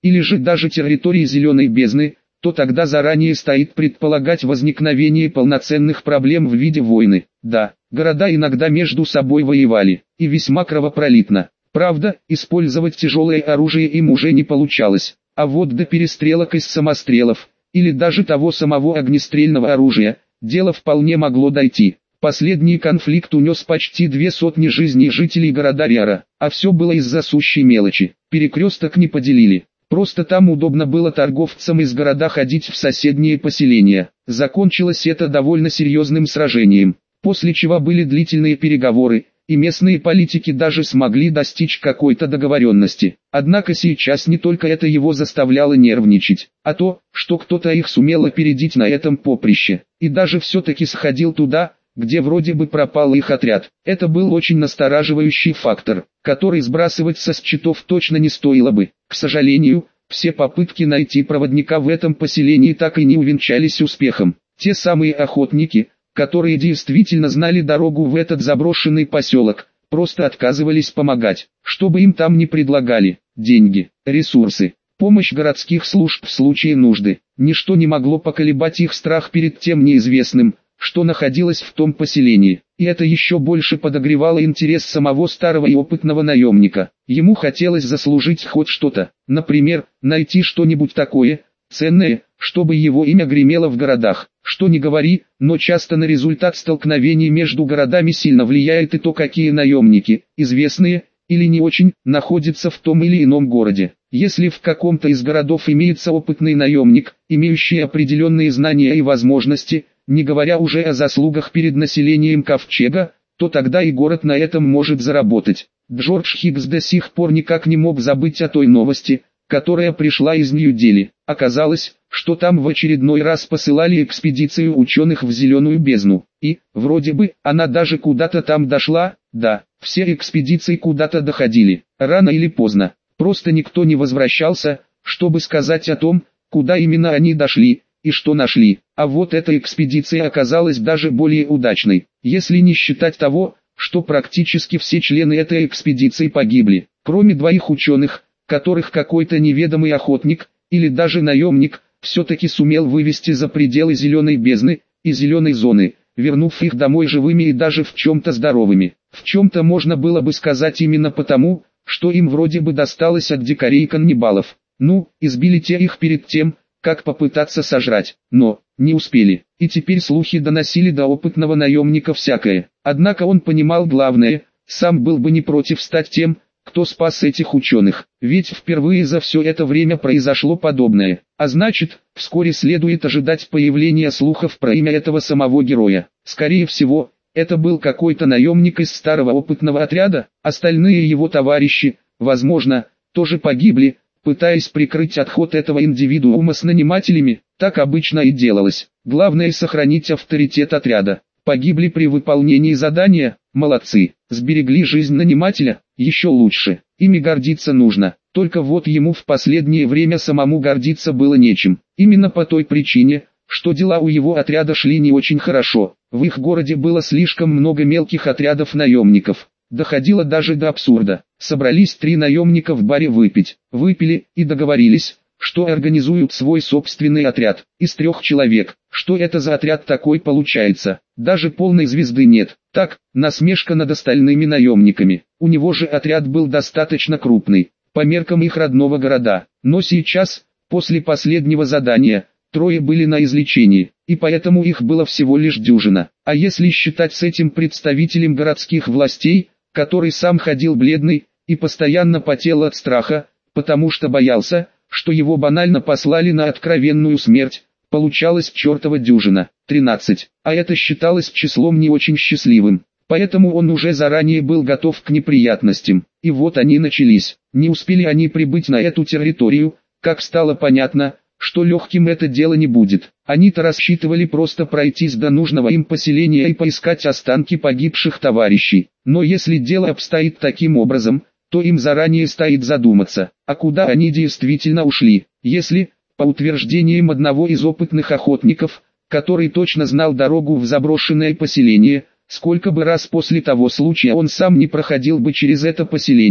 или же даже территории Зеленой бездны, то тогда заранее стоит предполагать возникновение полноценных проблем в виде войны. Да, города иногда между собой воевали, и весьма кровопролитно. Правда, использовать тяжелое оружие им уже не получалось, а вот до перестрелок из самострелов, или даже того самого огнестрельного оружия, дело вполне могло дойти. Последний конфликт унес почти две сотни жизней жителей города Риара, а все было из-за сущей мелочи. Перекресток не поделили. Просто там удобно было торговцам из города ходить в соседние поселения. Закончилось это довольно серьезным сражением, после чего были длительные переговоры, и местные политики даже смогли достичь какой-то договоренности. Однако сейчас не только это его заставляло нервничать, а то, что кто-то их сумел опередить на этом поприще, и даже все-таки сходил туда, где вроде бы пропал их отряд. Это был очень настораживающий фактор, который сбрасывать со счетов точно не стоило бы. К сожалению, все попытки найти проводника в этом поселении так и не увенчались успехом. Те самые охотники, которые действительно знали дорогу в этот заброшенный поселок, просто отказывались помогать, что бы им там ни предлагали: деньги, ресурсы, помощь городских служб в случае нужды. Ничто не могло поколебать их страх перед тем неизвестным, что находилось в том поселении, и это еще больше подогревало интерес самого старого и опытного наемника. Ему хотелось заслужить хоть что-то, например, найти что-нибудь такое ценное, чтобы его имя гремело в городах. Что ни говори, но часто на результат столкновений между городами сильно влияет и то, какие наемники, известные или не очень, находятся в том или ином городе. Если в каком-то из городов имеется опытный наемник, имеющий определенные знания и возможности, не говоря уже о заслугах перед населением Ковчега, то тогда и город на этом может заработать. Джордж Хиггс до сих пор никак не мог забыть о той новости, которая пришла из Нью-Дели. Оказалось, что там в очередной раз посылали экспедицию ученых в Зеленую бездну, и, вроде бы, она даже куда-то там дошла. Да, все экспедиции куда-то доходили, рано или поздно. Просто никто не возвращался, чтобы сказать о том, куда именно они дошли и что нашли. А вот эта экспедиция оказалась даже более удачной, если не считать того, что практически все члены этой экспедиции погибли, кроме двоих ученых, которых какой-то неведомый охотник, или даже наемник, все-таки сумел вывести за пределы Зеленой бездны и Зеленой зоны, вернув их домой живыми и даже в чем-то здоровыми. В чем-то можно было бы сказать именно потому, что им вроде бы досталось от дикарей-каннибалов. Ну, избили те их перед тем, как попытаться сожрать, но не успели, и теперь слухи доносили до опытного наемника всякое. Однако он понимал главное, сам был бы не против стать тем, кто спас этих ученых, ведь впервые за все это время произошло подобное, а значит, вскоре следует ожидать появления слухов про имя этого самого героя. Скорее всего, это был какой-то наемник из старого опытного отряда, остальные его товарищи, возможно, тоже погибли, пытаясь прикрыть отход этого индивидуума с нанимателями. Так обычно и делалось. Главное сохранить авторитет отряда. Погибли при выполнении задания, молодцы. Сберегли жизнь нанимателя, еще лучше. Ими гордиться нужно. Только вот ему в последнее время самому гордиться было нечем. Именно по той причине, что дела у его отряда шли не очень хорошо. В их городе было слишком много мелких отрядов наемников. Доходило даже до абсурда. Собрались три наемника в баре выпить. Выпили и договорились, что организуют свой собственный отряд. Из трех человек. Что это за отряд такой получается? Даже полной звезды нет. Так, насмешка над остальными наемниками. У него же отряд был достаточно крупный, по меркам их родного города. Но сейчас, после последнего задания, трое были на излечении, и поэтому их было всего лишь дюжина. А если считать с этим представителем городских властей, который сам ходил бледный и постоянно потел от страха, потому что боялся, что его банально послали на откровенную смерть, получалось чертова дюжина, тринадцать, а это считалось числом не очень счастливым, поэтому он уже заранее был готов к неприятностям, и вот они начались. Не успели они прибыть на эту территорию, как стало понятно, что легким это дело не будет. Они-то рассчитывали просто пройтись до нужного им поселения и поискать останки погибших товарищей. Но если дело обстоит таким образом, то им заранее стоит задуматься, а куда они действительно ушли. Если, по утверждениям одного из опытных охотников, который точно знал дорогу в заброшенное поселение, сколько бы раз после того случая он сам не проходил бы через это поселение,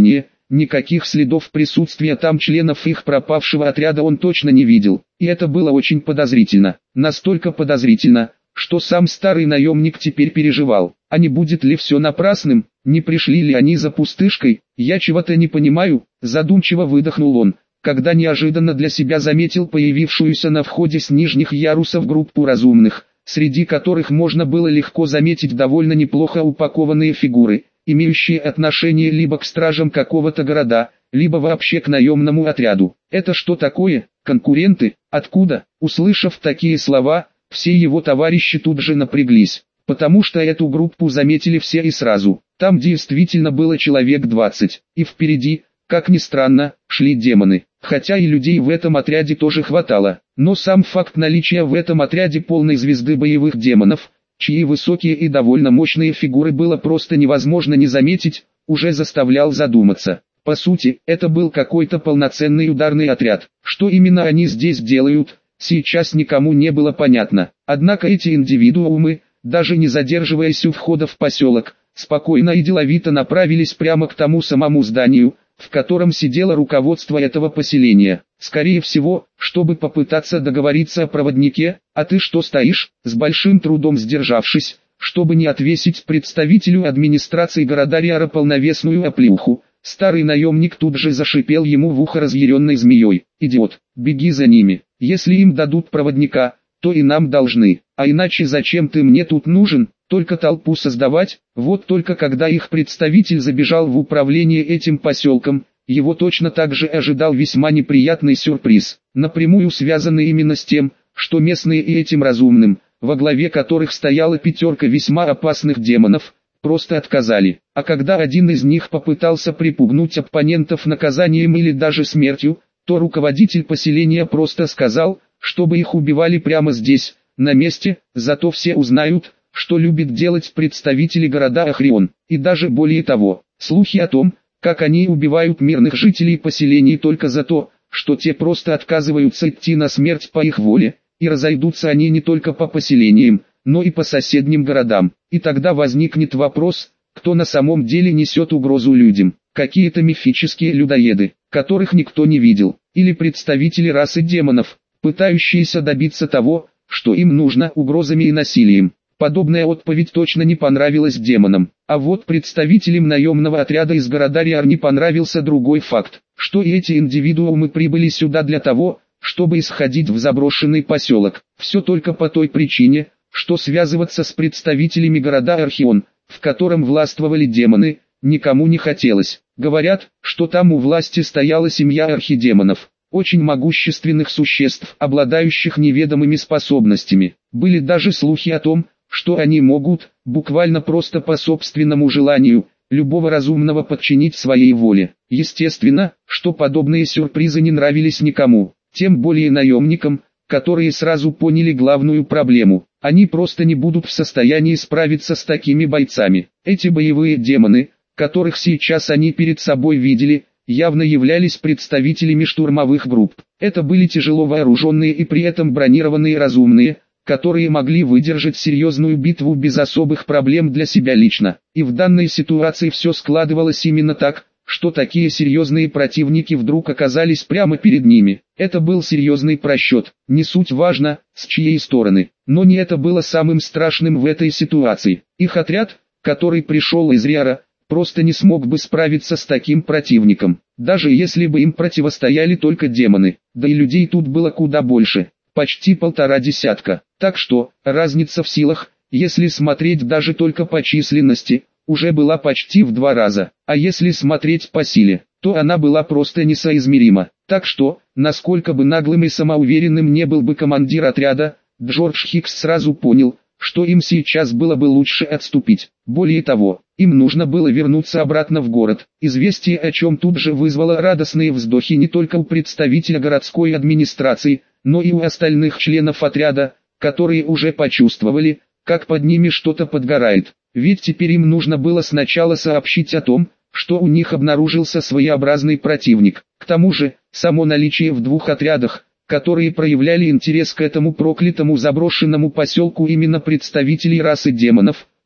никаких следов присутствия там членов их пропавшего отряда он точно не видел, и это было очень подозрительно. Настолько подозрительно, что сам старый наемник теперь переживал, а не будет ли все напрасным, не пришли ли они за пустышкой. «Я чего-то не понимаю», задумчиво выдохнул он, когда неожиданно для себя заметил появившуюся на входе с нижних ярусов группу разумных, среди которых можно было легко заметить довольно неплохо упакованные фигуры, имеющие отношение либо к стражам какого-то города, либо вообще к наемному отряду. «Это что такое? Конкуренты? Откуда?» Услышав такие слова, все его товарищи тут же напряглись, потому что эту группу заметили все и сразу. Там действительно было человек двадцать, и впереди, как ни странно, шли демоны, хотя и людей в этом отряде тоже хватало. Но сам факт наличия в этом отряде полной звезды боевых демонов, чьи высокие и довольно мощные фигуры было просто невозможно не заметить, уже заставлял задуматься. По сути, это был какой-то полноценный ударный отряд. Что именно они здесь делают, сейчас никому не было понятно. Однако эти индивидуумы, даже не задерживаясь у входа в поселок, спокойно и деловито направились прямо к тому самому зданию, в котором сидело руководство этого поселения. Скорее всего, чтобы попытаться договориться о проводнике. «А ты что стоишь?» С большим трудом сдержавшись, чтобы не отвесить представителю администрации города Риара полновесную оплеуху, старый наемник тут же зашипел ему в ухо разъяренной змеей: «Идиот, беги за ними, если им дадут проводника, то и нам должны, а иначе зачем ты мне тут нужен, только толпу создавать?» Вот только когда их представитель забежал в управление этим поселком, его точно так же ожидал весьма неприятный сюрприз, напрямую связанный именно с тем, что местные и этим разумным, во главе которых стояла пятерка весьма опасных демонов, просто отказали. А когда один из них попытался припугнуть оппонентов наказанием или даже смертью, то руководитель поселения просто сказал, чтобы их убивали прямо здесь, на месте, зато все узнают, что любит делать представители города Ахрион. И даже более того, слухи о том, как они убивают мирных жителей поселений только за то, что те просто отказываются идти на смерть по их воле, и разойдутся они не только по поселениям, но и по соседним городам. И тогда возникнет вопрос, кто на самом деле несет угрозу людям: какие-то мифические людоеды, которых никто не видел, или представители расы демонов, пытающиеся добиться того, что им нужно, угрозами и насилием. Подобная отповедь точно не понравилась демонам. А вот представителям наемного отряда из города Риар не понравился другой факт, что и эти индивидуумы прибыли сюда для того, чтобы исходить в заброшенный поселок. Все только по той причине, что связываться с представителями города Архион, в котором властвовали демоны, никому не хотелось. Говорят, что там у власти стояла семья архидемонов, очень могущественных существ, обладающих неведомыми способностями. Были даже слухи о том, что они могут, буквально просто по собственному желанию, любого разумного подчинить своей воле. Естественно, что подобные сюрпризы не нравились никому, тем более наемникам, которые сразу поняли главную проблему: они просто не будут в состоянии справиться с такими бойцами. Эти боевые демоны, которых сейчас они перед собой видели, явно являлись представителями штурмовых групп. Это были тяжело вооруженные и при этом бронированные разумные, которые могли выдержать серьезную битву без особых проблем для себя лично. И в данной ситуации все складывалось именно так, что такие серьезные противники вдруг оказались прямо перед ними. Это был серьезный просчет, не суть важно, с чьей стороны. Но не это было самым страшным в этой ситуации. Их отряд, который пришел из Риара, просто не смог бы справиться с таким противником, даже если бы им противостояли только демоны, да и людей тут было куда больше. Почти полтора десятка. Так что, разница в силах, если смотреть даже только по численности, уже была почти в два раза. А если смотреть по силе, то она была просто несоизмерима. Так что, насколько бы наглым и самоуверенным не был бы командир отряда, Джордж Хикс сразу понял, что им сейчас было бы лучше отступить. Более того, им нужно было вернуться обратно в город. Известие о чем тут же вызвало радостные вздохи не только у представителя городской администрации, но и у остальных членов отряда, которые уже почувствовали, как под ними что-то подгорает. Ведь теперь им нужно было сначала сообщить о том, что у них обнаружился своеобразный противник. К тому же, само наличие в двух отрядах, которые проявляли интерес к этому проклятому заброшенному поселку именно представителей расы демонов,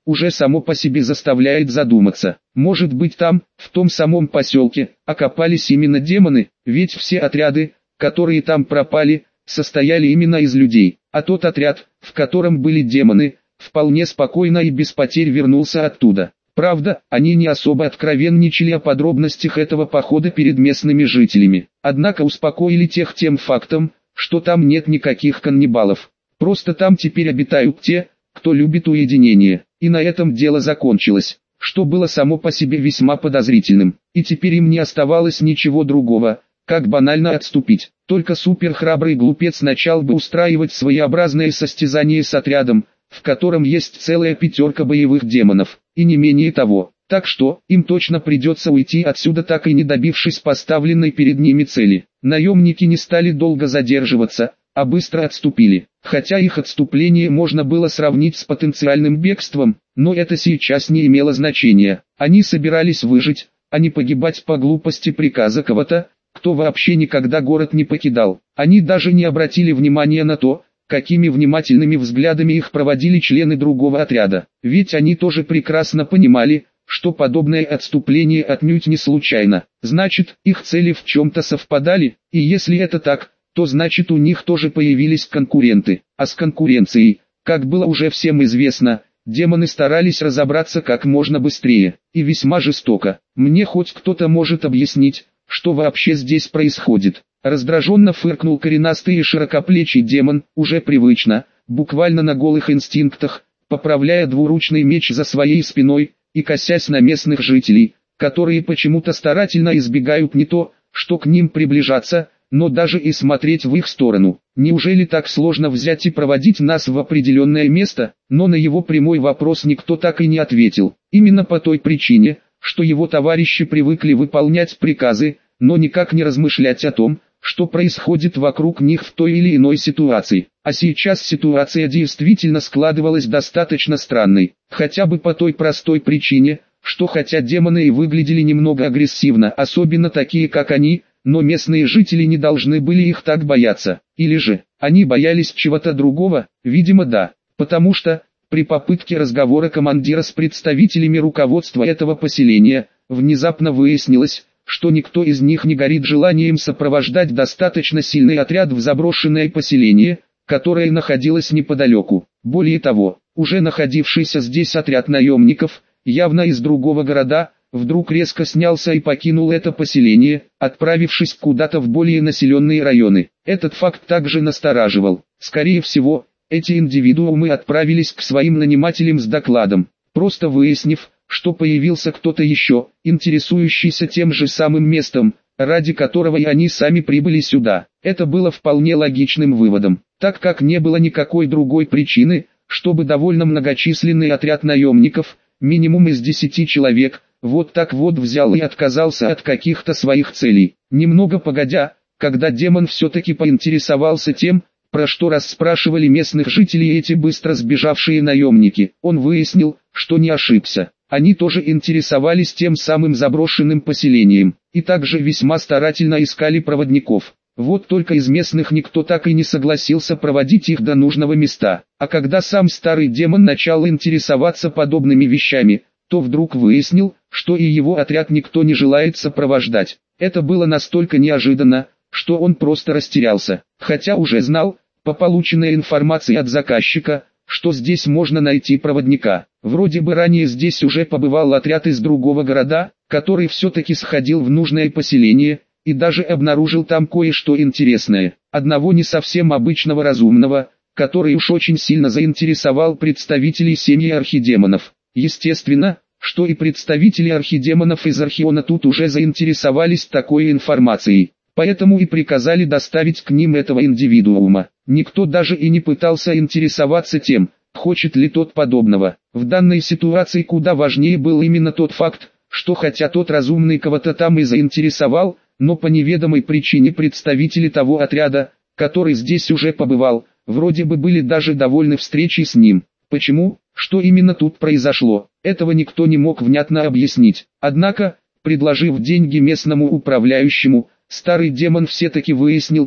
уже само по себе заставляет задуматься. Может быть там, в том самом поселке, окопались именно демоны, ведь все отряды, которые там пропали, состояли именно из людей, а тот отряд, в котором были демоны, вполне спокойно и без потерь вернулся оттуда. Правда, они не особо откровенничали о подробностях этого похода перед местными жителями, однако успокоили тех тем фактом, что там нет никаких каннибалов. Просто там теперь обитают те, кто любит уединение, и на этом дело закончилось, что было само по себе весьма подозрительным, и теперь им не оставалось ничего другого, как банально отступить. Только суперхрабрый глупец начал бы устраивать своеобразное состязание с отрядом, в котором есть целая пятерка боевых демонов, и не менее того. Так что, им точно придется уйти отсюда, так и не добившись поставленной перед ними цели. Наемники не стали долго задерживаться, а быстро отступили. Хотя их отступление можно было сравнить с потенциальным бегством, но это сейчас не имело значения. Они собирались выжить, а не погибать по глупости приказа кого-то, кто вообще никогда город не покидал. Они даже не обратили внимания на то, какими внимательными взглядами их проводили члены другого отряда. Ведь они тоже прекрасно понимали, что подобное отступление отнюдь не случайно. Значит, их цели в чем-то совпадали, и если это так, то значит у них тоже появились конкуренты. А с конкуренцией, как было уже всем известно, демоны старались разобраться как можно быстрее, и весьма жестоко. Мне хоть кто-то может объяснить, что вообще здесь происходит? Раздраженно фыркнул коренастый и широкоплечий демон, уже привычно, буквально на голых инстинктах, поправляя двуручный меч за своей спиной, и косясь на местных жителей, которые почему-то старательно избегают не то, что к ним приближаться, но даже и смотреть в их сторону. Неужели так сложно взять и проводить нас в определенное место? Но на его прямой вопрос никто так и не ответил. Именно по той причине, что его товарищи привыкли выполнять приказы, но никак не размышлять о том, что происходит вокруг них в той или иной ситуации. А сейчас ситуация действительно складывалась достаточно странной, хотя бы по той простой причине, что хотя демоны и выглядели немного агрессивно, особенно такие как они, но местные жители не должны были их так бояться. Или же, они боялись чего-то другого? Видимо да, потому что, при попытке разговора командира с представителями руководства этого поселения, внезапно выяснилось, что никто из них не горит желанием сопровождать достаточно сильный отряд в заброшенное поселение, которое находилось неподалеку. Более того, уже находившийся здесь отряд наемников, явно из другого города, вдруг резко снялся и покинул это поселение, отправившись куда-то в более населенные районы. Этот факт также настораживал. Скорее всего, эти индивидуумы отправились к своим нанимателям с докладом, просто выяснив, что появился кто-то еще, интересующийся тем же самым местом, ради которого и они сами прибыли сюда. Это было вполне логичным выводом, так как не было никакой другой причины, чтобы довольно многочисленный отряд наемников, минимум из десяти человек, вот так вот взял и отказался от каких-то своих целей. Немного погодя, когда демон все-таки поинтересовался тем, про что расспрашивали местных жителей эти быстро сбежавшие наемники, он выяснил, что не ошибся. Они тоже интересовались тем самым заброшенным поселением, и также весьма старательно искали проводников. Вот только из местных никто так и не согласился проводить их до нужного места. А когда сам старый демон начал интересоваться подобными вещами, то вдруг выяснил, что и его отряд никто не желает сопровождать. Это было настолько неожиданно, что он просто растерялся, хотя уже знал, по полученной информации от заказчика, что здесь можно найти проводника. Вроде бы ранее здесь уже побывал отряд из другого города, который все-таки сходил в нужное поселение, и даже обнаружил там кое-что интересное. Одного не совсем обычного разумного, который уж очень сильно заинтересовал представителей семьи архидемонов. Естественно, что и представители архидемонов из Архиона тут уже заинтересовались такой информацией, поэтому и приказали доставить к ним этого индивидуума. Никто даже и не пытался интересоваться тем, хочет ли тот подобного. В данной ситуации куда важнее был именно тот факт, что хотя тот разумный кого-то там и заинтересовал, но по неведомой причине представители того отряда, который здесь уже побывал, вроде бы были даже довольны встречей с ним. Почему? Что именно тут произошло? Этого никто не мог внятно объяснить. Однако, предложив деньги местному управляющему, старый демон все-таки выяснил то,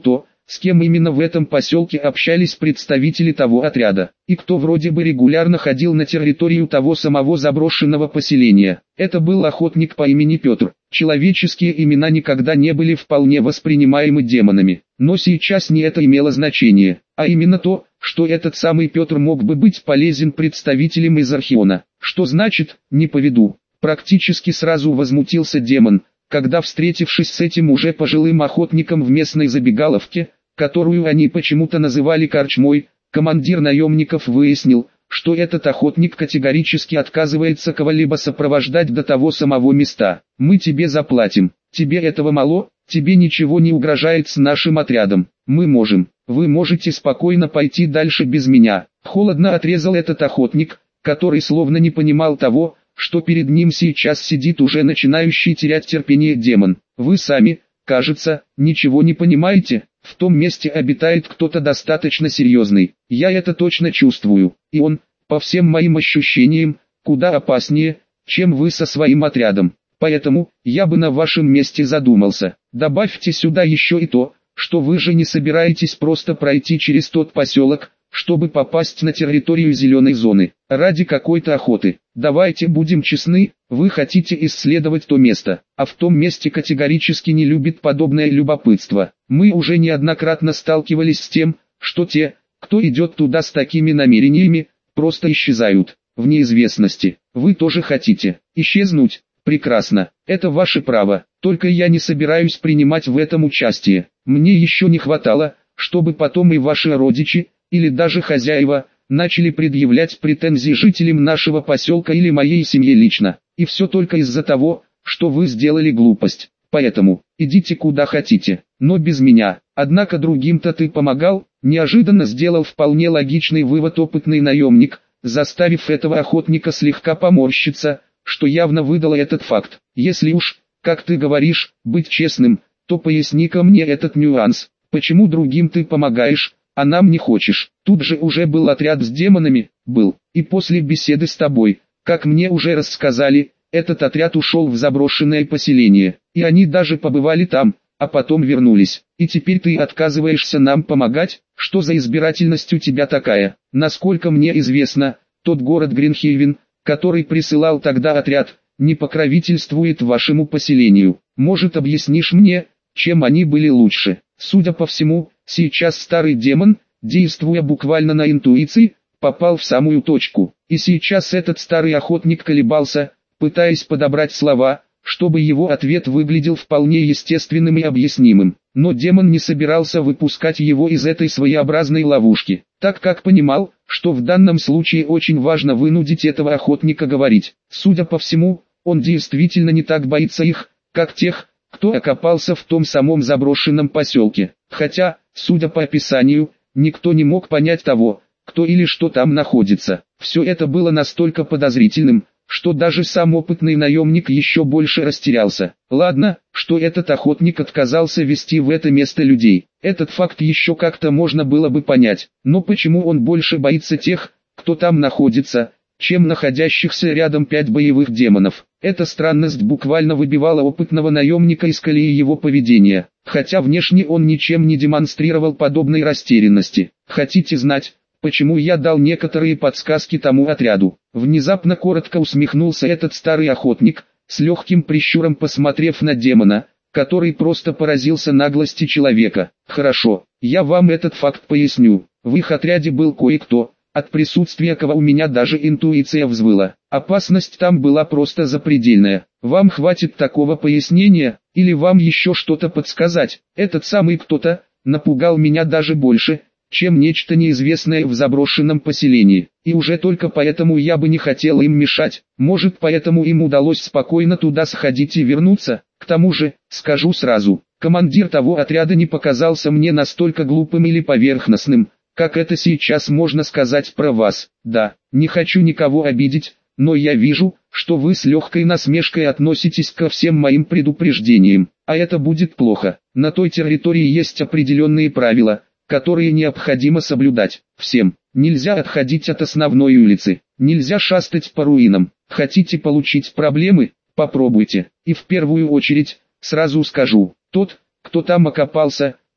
с кем именно в этом поселке общались представители того отряда, и кто вроде бы регулярно ходил на территорию того самого заброшенного поселения. Это был охотник по имени Петр. Человеческие имена никогда не были вполне воспринимаемы демонами, но сейчас не это имело значение, а именно то, что этот самый Петр мог бы быть полезен представителям из Архиона. Что значит «не поведу»? Практически сразу возмутился демон, когда, встретившись с этим уже пожилым охотником в местной забегаловке, которую они почему-то называли корчмой, командир наемников выяснил, что этот охотник категорически отказывается кого-либо сопровождать до того самого места. «Мы тебе заплатим, тебе этого мало, тебе ничего не угрожает с нашим отрядом, мы можем, вы можете спокойно пойти дальше без меня», — холодно отрезал этот охотник, который словно не понимал того, что перед ним сейчас сидит уже начинающий терять терпение демон. «Вы сами, кажется, ничего не понимаете, в том месте обитает кто-то достаточно серьезный, я это точно чувствую, и он, по всем моим ощущениям, куда опаснее, чем вы со своим отрядом, поэтому, я бы на вашем месте задумался. Добавьте сюда еще и то, что вы же не собираетесь просто пройти через тот поселок, чтобы попасть на территорию зеленой зоны, ради какой-то охоты. Давайте будем честны, вы хотите исследовать то место, а в том месте категорически не любит подобное любопытство. Мы уже неоднократно сталкивались с тем, что те, кто идет туда с такими намерениями, просто исчезают в неизвестности. Вы тоже хотите исчезнуть? Прекрасно, это ваше право, только я не собираюсь принимать в этом участие. Мне еще не хватало, чтобы потом и ваши родичи, или даже хозяева, начали предъявлять претензии жителям нашего поселка или моей семье лично. И все только из-за того, что вы сделали глупость. Поэтому, идите куда хотите, но без меня. Однако другим-то ты помогал, неожиданно сделал вполне логичный вывод опытный наемник, заставив этого охотника слегка поморщиться, что явно выдало этот факт. Если уж, как ты говоришь, быть честным, то поясни-ка мне этот нюанс. Почему другим ты помогаешь, а нам не хочешь? Тут же уже был отряд с демонами, был, и после беседы с тобой, как мне уже рассказали, этот отряд ушел в заброшенное поселение, и они даже побывали там, а потом вернулись. И теперь ты отказываешься нам помогать? Что за избирательность у тебя такая? Насколько мне известно, тот город Гринхейвен, который присылал тогда отряд, не покровительствует вашему поселению. Может, объяснишь мне, чем они были лучше? Судя по всему, сейчас старый демон, действуя буквально на интуиции, попал в самую точку. И сейчас этот старый охотник колебался, пытаясь подобрать слова, чтобы его ответ выглядел вполне естественным и объяснимым. Но демон не собирался выпускать его из этой своеобразной ловушки, так как понимал, что в данном случае очень важно вынудить этого охотника говорить. Судя по всему, он действительно не так боится их, как тех, кто окопался в том самом заброшенном поселке. Хотя, судя по описанию, никто не мог понять того, кто или что там находится. Все это было настолько подозрительным, что даже сам опытный наемник еще больше растерялся. Ладно, что этот охотник отказался вести в это место людей. Этот факт еще как-то можно было бы понять. Но почему он больше боится тех, кто там находится, чем находящихся рядом пять боевых демонов? Эта странность буквально выбивала опытного наемника из колеи его поведения, хотя внешне он ничем не демонстрировал подобной растерянности. Хотите знать, почему я дал некоторые подсказки тому отряду? Внезапно коротко усмехнулся этот старый охотник, с легким прищуром посмотрев на демона, который просто поразился наглости человека. Хорошо, я вам этот факт поясню. В их отряде был кое-кто, от присутствия кого у меня даже интуиция взвыла. Опасность там была просто запредельная. Вам хватит такого пояснения, или вам еще что-то подсказать? Этот самый кто-то напугал меня даже больше, чем нечто неизвестное в заброшенном поселении. И уже только поэтому я бы не хотел им мешать. Может, поэтому им удалось спокойно туда сходить и вернуться. К тому же, скажу сразу, командир того отряда не показался мне настолько глупым или поверхностным, как это сейчас можно сказать про вас. Да, не хочу никого обидеть, но я вижу, что вы с легкой насмешкой относитесь ко всем моим предупреждениям, а это будет плохо. На той территории есть определенные правила, которые необходимо соблюдать всем. Нельзя отходить от основной улицы, нельзя шастать по руинам. Хотите получить проблемы? Попробуйте. И в первую очередь, сразу скажу, тот, кто там окопался,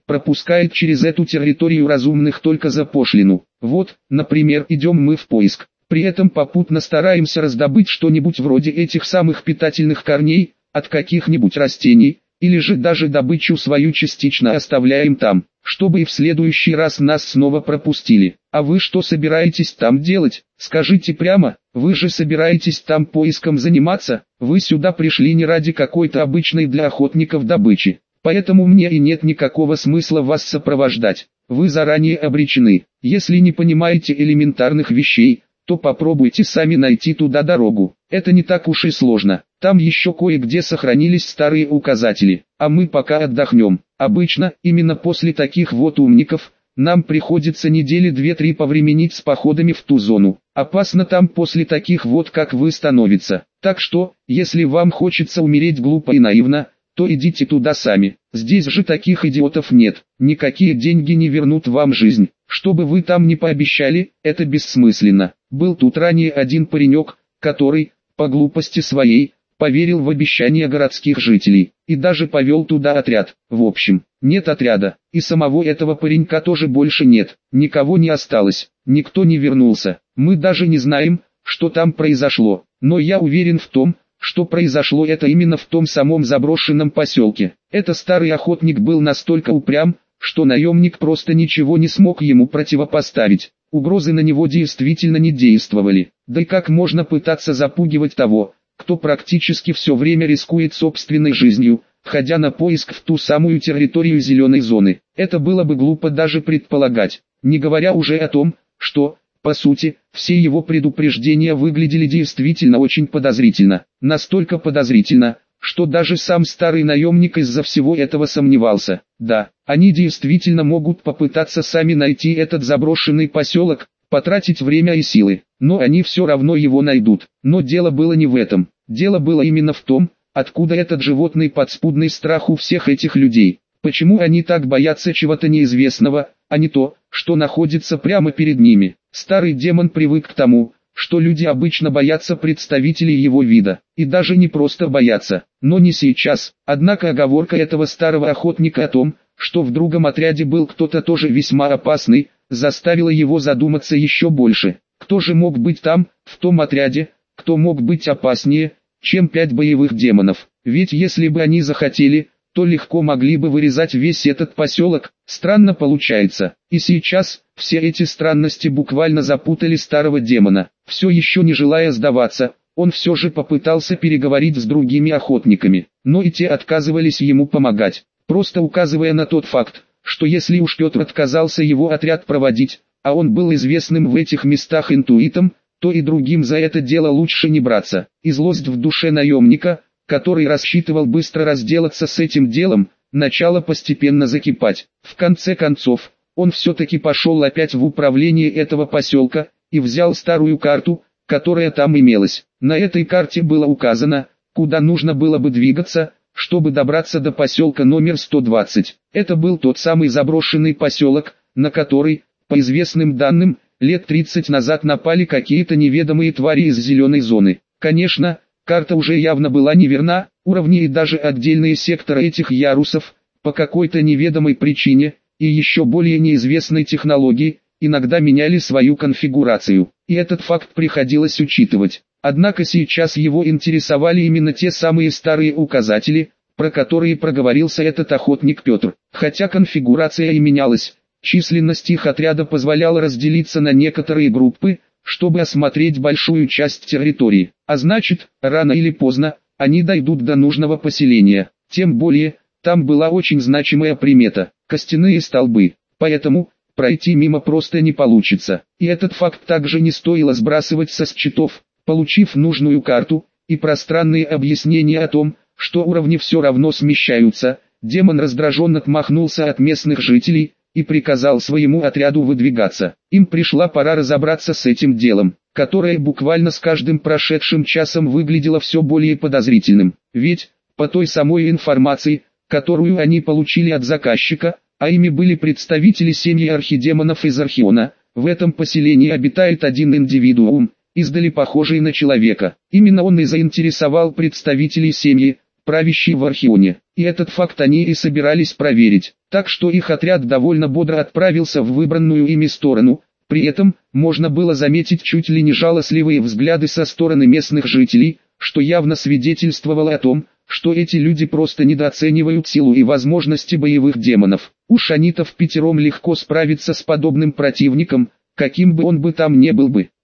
пропускает через эту территорию разумных только за пошлину. Вот, например, идем мы в поиск. При этом попутно стараемся раздобыть что-нибудь вроде этих самых питательных корней, от каких-нибудь растений, или же даже добычу свою частично оставляем там, чтобы и в следующий раз нас снова пропустили. А вы что собираетесь там делать? Скажите прямо, вы же собираетесь там поиском заниматься? Вы сюда пришли не ради какой-то обычной для охотников добычи. Поэтому мне и нет никакого смысла вас сопровождать. Вы заранее обречены. Если не понимаете элементарных вещей, то попробуйте сами найти туда дорогу. Это не так уж и сложно. Там еще кое-где сохранились старые указатели, а мы пока отдохнем. Обычно, именно после таких вот умников, нам приходится недели две-три повременить с походами в ту зону. Опасно там после таких вот как вы становится. Так что, если вам хочется умереть глупо и наивно, то идите туда сами. Здесь же таких идиотов нет. Никакие деньги не вернут вам жизнь. Что бы вы там ни пообещали, это бессмысленно. Был тут ранее один паренек, который, по глупости своей, поверил в обещания городских жителей, и даже повел туда отряд. В общем, нет отряда, и самого этого паренька тоже больше нет. Никого не осталось, никто не вернулся. Мы даже не знаем, что там произошло, но я уверен в том, что произошло это именно в том самом заброшенном поселке. Этот старый охотник был настолько упрям, что наемник просто ничего не смог ему противопоставить. Угрозы на него действительно не действовали. Да и как можно пытаться запугивать того, кто практически все время рискует собственной жизнью, ходя на поиск в ту самую территорию зеленой зоны. Это было бы глупо даже предполагать, не говоря уже о том, что, по сути, все его предупреждения выглядели действительно очень подозрительно. Настолько подозрительно, что даже сам старый наемник из-за всего этого сомневался. Да, они действительно могут попытаться сами найти этот заброшенный поселок, потратить время и силы, но они все равно его найдут. Но дело было не в этом. Дело было именно в том, откуда этот животный подспудный страх у всех этих людей. Почему они так боятся чего-то неизвестного, а не то, что находится прямо перед ними. Старый демон привык к тому, что люди обычно боятся представителей его вида, и даже не просто боятся, но не сейчас. Однако оговорка этого старого охотника о том, что в другом отряде был кто-то тоже весьма опасный, заставила его задуматься еще больше. Кто же мог быть там, в том отряде, кто мог быть опаснее, чем пять боевых демонов? Ведь если бы они захотели, то легко могли бы вырезать весь этот поселок. Странно получается. И сейчас, все эти странности буквально запутали старого демона. Все еще не желая сдаваться, он все же попытался переговорить с другими охотниками, но и те отказывались ему помогать, просто указывая на тот факт, что если уж Петр отказался его отряд проводить, а он был известным в этих местах интуитом, то и другим за это дело лучше не браться. И злость в душе наемника, который рассчитывал быстро разделаться с этим делом, начала постепенно закипать. В конце концов, он все-таки пошел опять в управление этого поселка, и взял старую карту, которая там имелась. На этой карте было указано, куда нужно было бы двигаться, чтобы добраться до поселка номер сто двадцать. Это был тот самый заброшенный поселок, на который, по известным данным, лет тридцать назад напали какие-то неведомые твари из зеленой зоны. Конечно, карта уже явно была неверна, уровни и даже отдельные секторы этих ярусов, по какой-то неведомой причине, и еще более неизвестной технологии, иногда меняли свою конфигурацию, и этот факт приходилось учитывать. Однако сейчас его интересовали именно те самые старые указатели, про которые проговорился этот охотник Петр. Хотя конфигурация и менялась, численность их отряда позволяла разделиться на некоторые группы, чтобы осмотреть большую часть территории. А значит, рано или поздно, они дойдут до нужного поселения. Тем более, там была очень значимая примета – костяные столбы. Поэтому, пройти мимо просто не получится. И этот факт также не стоило сбрасывать со счетов. Получив нужную карту и пространные объяснения о том, что уровни все равно смещаются, демон раздраженно отмахнулся от местных жителей и приказал своему отряду выдвигаться. Им пришла пора разобраться с этим делом, которое буквально с каждым прошедшим часом выглядело все более подозрительным. Ведь, по той самой информации, которую они получили от заказчика, а ими были представители семьи архидемонов из Архиона, в этом поселении обитает один индивидуум, издали похожий на человека. Именно он и заинтересовал представителей семьи, правящий в Архионе. И этот факт они и собирались проверить, так что их отряд довольно бодро отправился в выбранную ими сторону. При этом, можно было заметить чуть ли не жалостливые взгляды со стороны местных жителей, что явно свидетельствовало о том, что эти люди просто недооценивают силу и возможности боевых демонов. Уж они-то впятером легко справиться с подобным противником, каким бы он бы там не был бы.